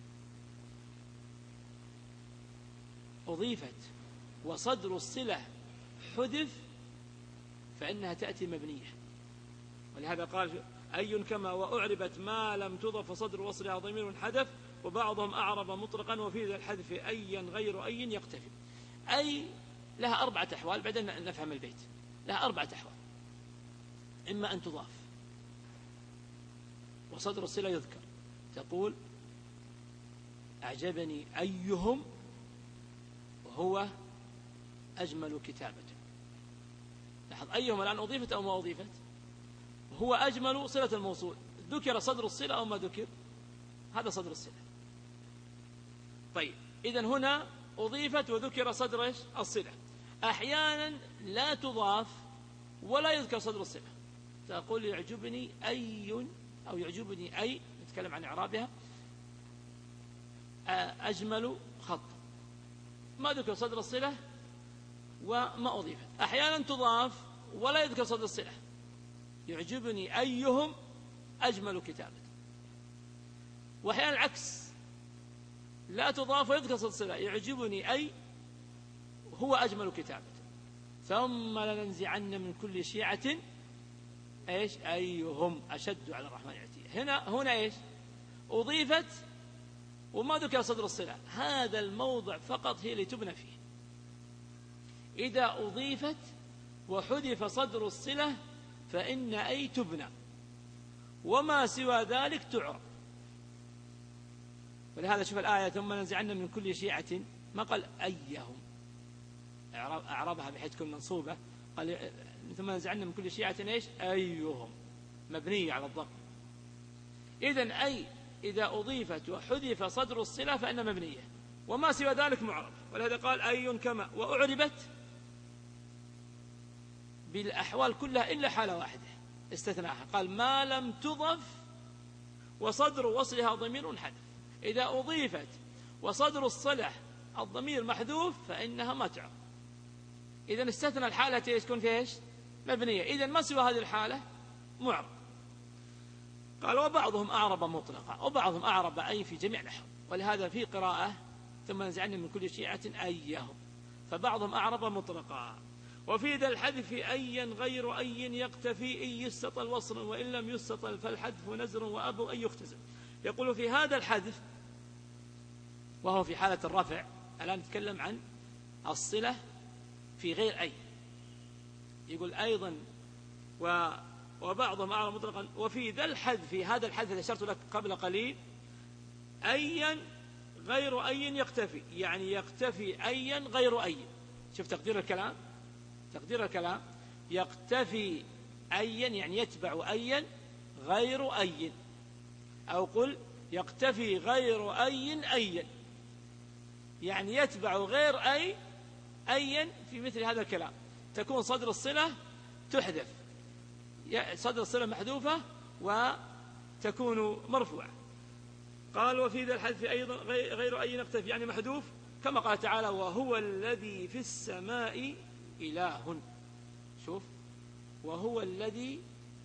أضيفت وصدر الصلة حذف فإنها تأتي مبنية. ولهذا قال: أي كما وأعربت ما لم تضف وصدر وصلها ضمير حذف، وبعضهم أعرب مطلقا وفي ذا الحذف أيا غير أي يقتفي. أي لها 4 أحوال، بعدين نفهم البيت. لها 4 أحوال: إما أن تضاف وصدر الصلة يذكر، تقول: أعجبني أيهم وهو أجمل كتابة. لاحظ، أيهم الآن أضيفت أو ما أضيفت؟ هو أجمل صلة الموصول، ذكر صدر الصلة أو ما ذكر؟ هذا صدر الصلة. طيب، إذن هنا أضيفت وذكر صدر الصلة. أحيانا لا تضاف ولا يذكر صدر الصلة، تقول: يعجبني أي، أو يعجبني أي، نتكلم عن إعرابها، أجمل خط، ما ذكر صدر الصلة وما أضيفت. أحيانا تضاف ولا يذكر صدر الصلة: يعجبني أيهم أجمل كتابة. وأحيانا العكس، لا تضاف ويذكر صدر الصلة: يعجبني أي هو أجمل كتابة. ثم لننزعن من كل شيعة إيش؟ أيهم أشد على الرحمن عتيا. هنا إيش؟ أضيفت وما ذكر صدر الصلة. هذا الموضع فقط هي اللي تبنى فيه. إذا أضيفت وحذف صدر الصلة فإن أي تبنى، وما سوى ذلك تعرب. ولهذا شوف الآية ثم ننزعن من كل شيعة، ما قال أيهم، أعربها بحيث تكون منصوبة، قال ثم ننزعن من كل شيعة إيش؟ أيهم، مبنية على الضم. إذن أي إذا أضيفت وحذف صدر الصلة فإن مبنية، وما سوى ذلك معرب. ولهذا قال أي كما، وأعربت بالأحوال كلها إلا حالة واحدة استثناها، قال ما لم تضف وصدر وصلها ضمير حذف. إذا أضيفت وصدر الصلة الضمير محذوف فإنها ما تعرب. إذن استثنى الحالة تكون في إيش؟ مبنية. إذن ما سوى هذه الحالة معرب. قال وبعضهم أعرب مطلقا، وبعضهم أعرب أي في جميع الأحوال. ولهذا في قراءة ثم نزعنا من كل شيعة أيهم، فبعضهم أعرب مطلقا. وفي ذا الحذف أيا غير أي يقتفي إن يستطل وصل، وإن لم يستطل فالحذف نزر وأبو أن يختزل. يقول في هذا الحذف وهو في حالة الرفع، الآن نتكلم عن الصلة في غير أي. يقول أيضا وبعضهم أعرب مطلقا. وفي ذا الحذف، في هذا الحذف الذي أشرت لك قبل قليل، أيا غير أي يقتفي، يعني يقتفي أيا غير أي. شوف تقدير الكلام، تقدير الكلام يقتفي أيا يعني يتبع أيا غير أي، أو قل يقتفي غير أي أيا، يعني يتبع غير أي أيا. في مثل هذا الكلام تكون صدر الصلة تحذف، صدر الصلة محذوفة وتكون مرفوعة. قال وفي ذا الحذف أيضا غير أي نقتفي يعني محذوف، كما قال تعالى وهو الذي في السماء إله. شوف وهو الذي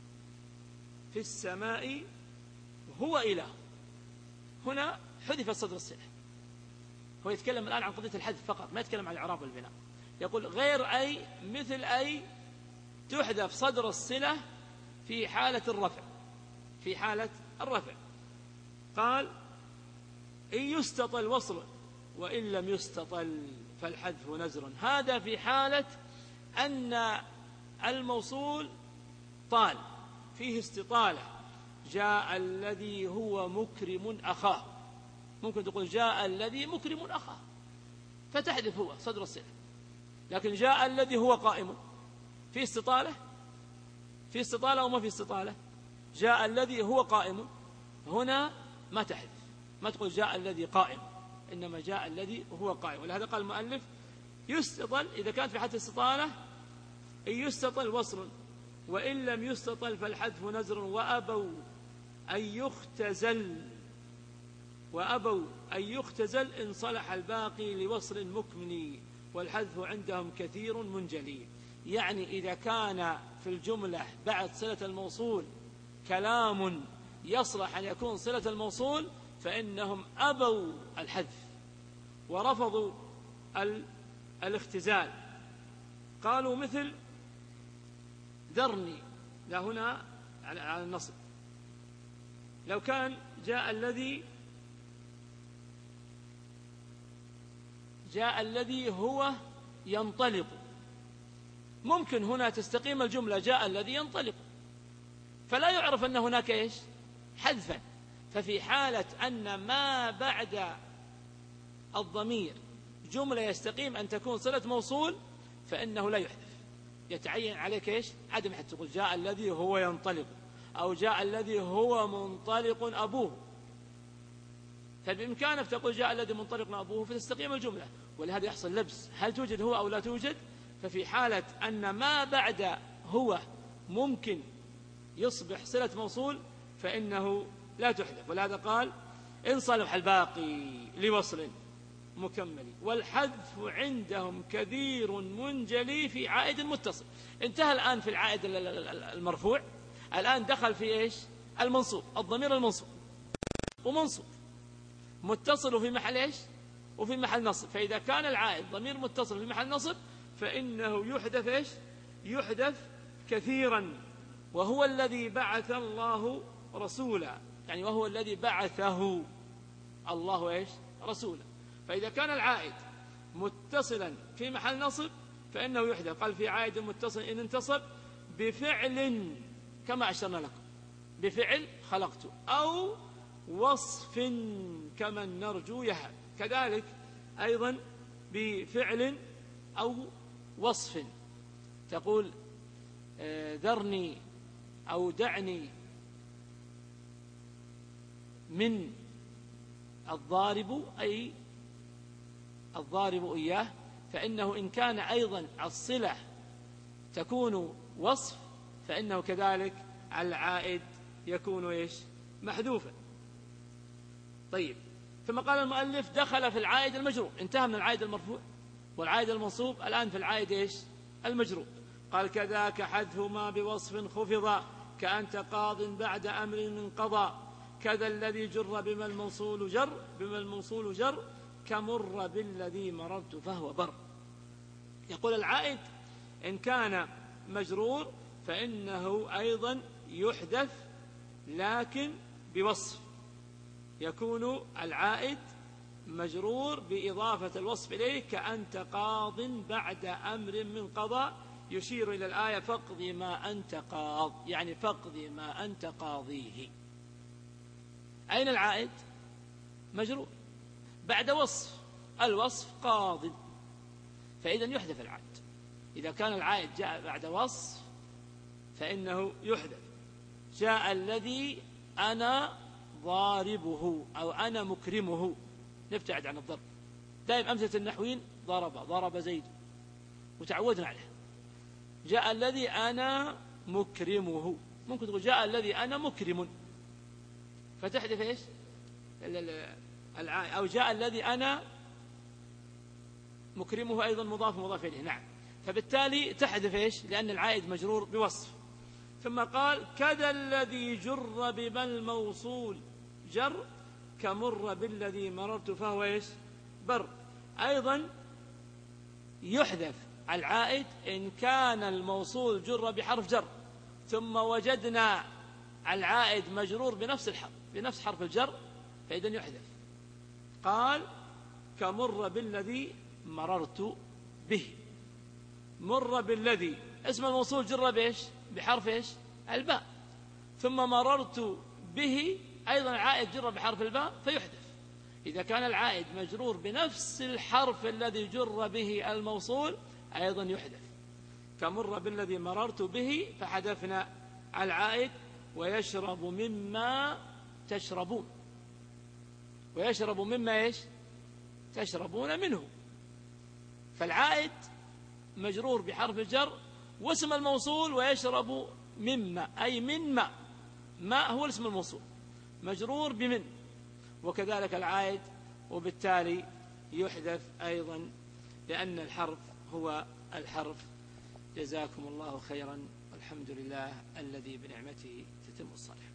في السماء هو إله، هنا حذف صدر الصلة. هو يتكلم الآن عن قضية الحذف فقط، ما يتكلم عن الإعراب والبناء. يقول غير أي مثل أي تحذف صدر الصلة في حالة الرفع، في حالة الرفع. قال إن يستطل وصل وإن لم يستطل فالحذف نزر. هذا في حالة أن الموصول طال فيه استطالة. جاء الذي هو مكرم أخاه، ممكن تقول جاء الذي مكرم أخاه فتحذف هو صدر الصلة. لكن جاء الذي هو قائم، في استطالة، في استطالة وما في استطالة. جاء الذي هو قائم هنا ما تحذف، ما تقول جاء الذي قائم، إنما جاء الذي هو قائم. ولهذا قال المؤلف يستطل إذا كانت في حالة استطالة إن يستطل وصل وإن لم يستطل فالحذف نزر وأبوا أن يختزل، وأبوا أن يختزل إن صلح الباقي لوصل مكمن والحذف عندهم كثير منجلي. يعني إذا كان في الجملة بعد صلة الموصول كلام يصلح أن يكون صلة الموصول فإنهم أبوا الحذف ورفضوا الاختزال. قالوا مثل ذرني، لا هنا على النصب. لو كان جاء الذي هو ينطلق، ممكن هنا تستقيم الجملة جاء الذي ينطلق، فلا يعرف أن هناك إيش؟ حذفا. ففي حالة أن ما بعد الضمير جملة يستقيم أن تكون صلة موصول فإنه لا يحذف، يتعين عليك إيش؟ عدم حتى تقول جاء الذي هو ينطلق أو جاء الذي هو منطلق أبوه، فبإمكانك تقول جاء الذي منطلق أبوه فتستقيم الجملة. ولهذا يحصل لبس، هل توجد هو أو لا توجد؟ ففي حالة أن ما بعد هو ممكن يصبح صلة موصول فإنه لا تحذف. ولهذا قال إن صلح الباقي لوصل مكمل والحذف عندهم كثير منجلي في عائد متصل. انتهى الآن في العائد المرفوع، الآن دخل في إيش؟ المنصوب، الضمير المنصوب ومنصوب متصل في محل إيش؟ وفي محل نصب. فإذا كان العائد ضمير متصل في محل نصب فإنه يحذف إيش؟ يحذف كثيرا. وهو الذي بعث الله رسولا، يعني وهو الذي بعثه الله إيش؟ رسولا. فإذا كان العائد متصلا في محل نصب فإنه يحذف. قال في عائد متصل إن انتصب بفعل كما أشرنا لكم، بفعل خلقت، أو وصف كمن نرجو يهب، كذلك أيضا بفعل أو وصف، تقول ذرني أو دعني من الضارب، أي الضارب إياه، فإنه إن كان أيضا الصلة تكون وصف فإنه كذلك العائد يكون إيش؟ محذوفا. طيب، ثم قال المؤلف دخل في العائد المجرور، انتهى من العائد المرفوع والعائد المنصوب، الآن في العائد إيش؟ المجرور. قال كذاك حذف ما بوصف خفض، كأنت قاض بعد أمر من قضى، كذا الذي جر بما الموصول جر كمر بالذي مررت فهو بر. يقول العائد إن كان مجرور فإنه أيضا يحذف لكن بوصف، يكون العائد مجرور بإضافة الوصف إليه، كأنت قاض بعد أمر من قضاء، يشير إلى الآية فاقض ما أنت قاض، يعني فاقض ما أنت قاضيه. أين العائد؟ مجرور بعد وصف، الوصف قاض، فإذا يحذف العائد. إذا كان العائد جاء بعد وصف فإنه يحذف. جاء الذي أنا ضاربه أو أنا مكرمه، نبتعد عن الضرب. دائما أمثلة النحويين ضرب زيد، وتعودنا عليه. جاء الذي أنا مكرمه، ممكن تقول جاء الذي أنا مكرم، فتحذف إيش؟ أو جاء الذي أنا مكرمه أيضا مضاف إليه، نعم، فبالتالي تحذف إيش؟ لأن العائد مجرور بوصف. ثم قال كذا الذي جر بما الموصول جر كمر بالذي مررت فهو إيش؟ بر. أيضا يحذف العائد إن كان الموصول جر بحرف جر ثم وجدنا العائد مجرور بنفس حرف الجر، فإذا يحذف. قال كمر بالذي مررت به، مر بالذي اسم الموصول جر بإيش؟ بحرف إيش؟ الباء، ثم مررت به أيضا العائد جر بحرف الباء فيحذف. إذا كان العائد مجرور بنفس الحرف الذي جر به الموصول أيضا يحذف. كمر بالذي مررت به فحذفنا العائد. ويشرب مما تشربون، ويشرب مما إيش؟ تشربون منه، فالعائد مجرور بحرف الجر واسم الموصول ويشرب مما، أي من ماء هو اسم الموصول مجرور بمن، وكذلك العائد، وبالتالي يحذف أيضا لأن الحرف هو الحرف. جزاكم الله خيرا، والحمد لله الذي بنعمته تتم الصالحات.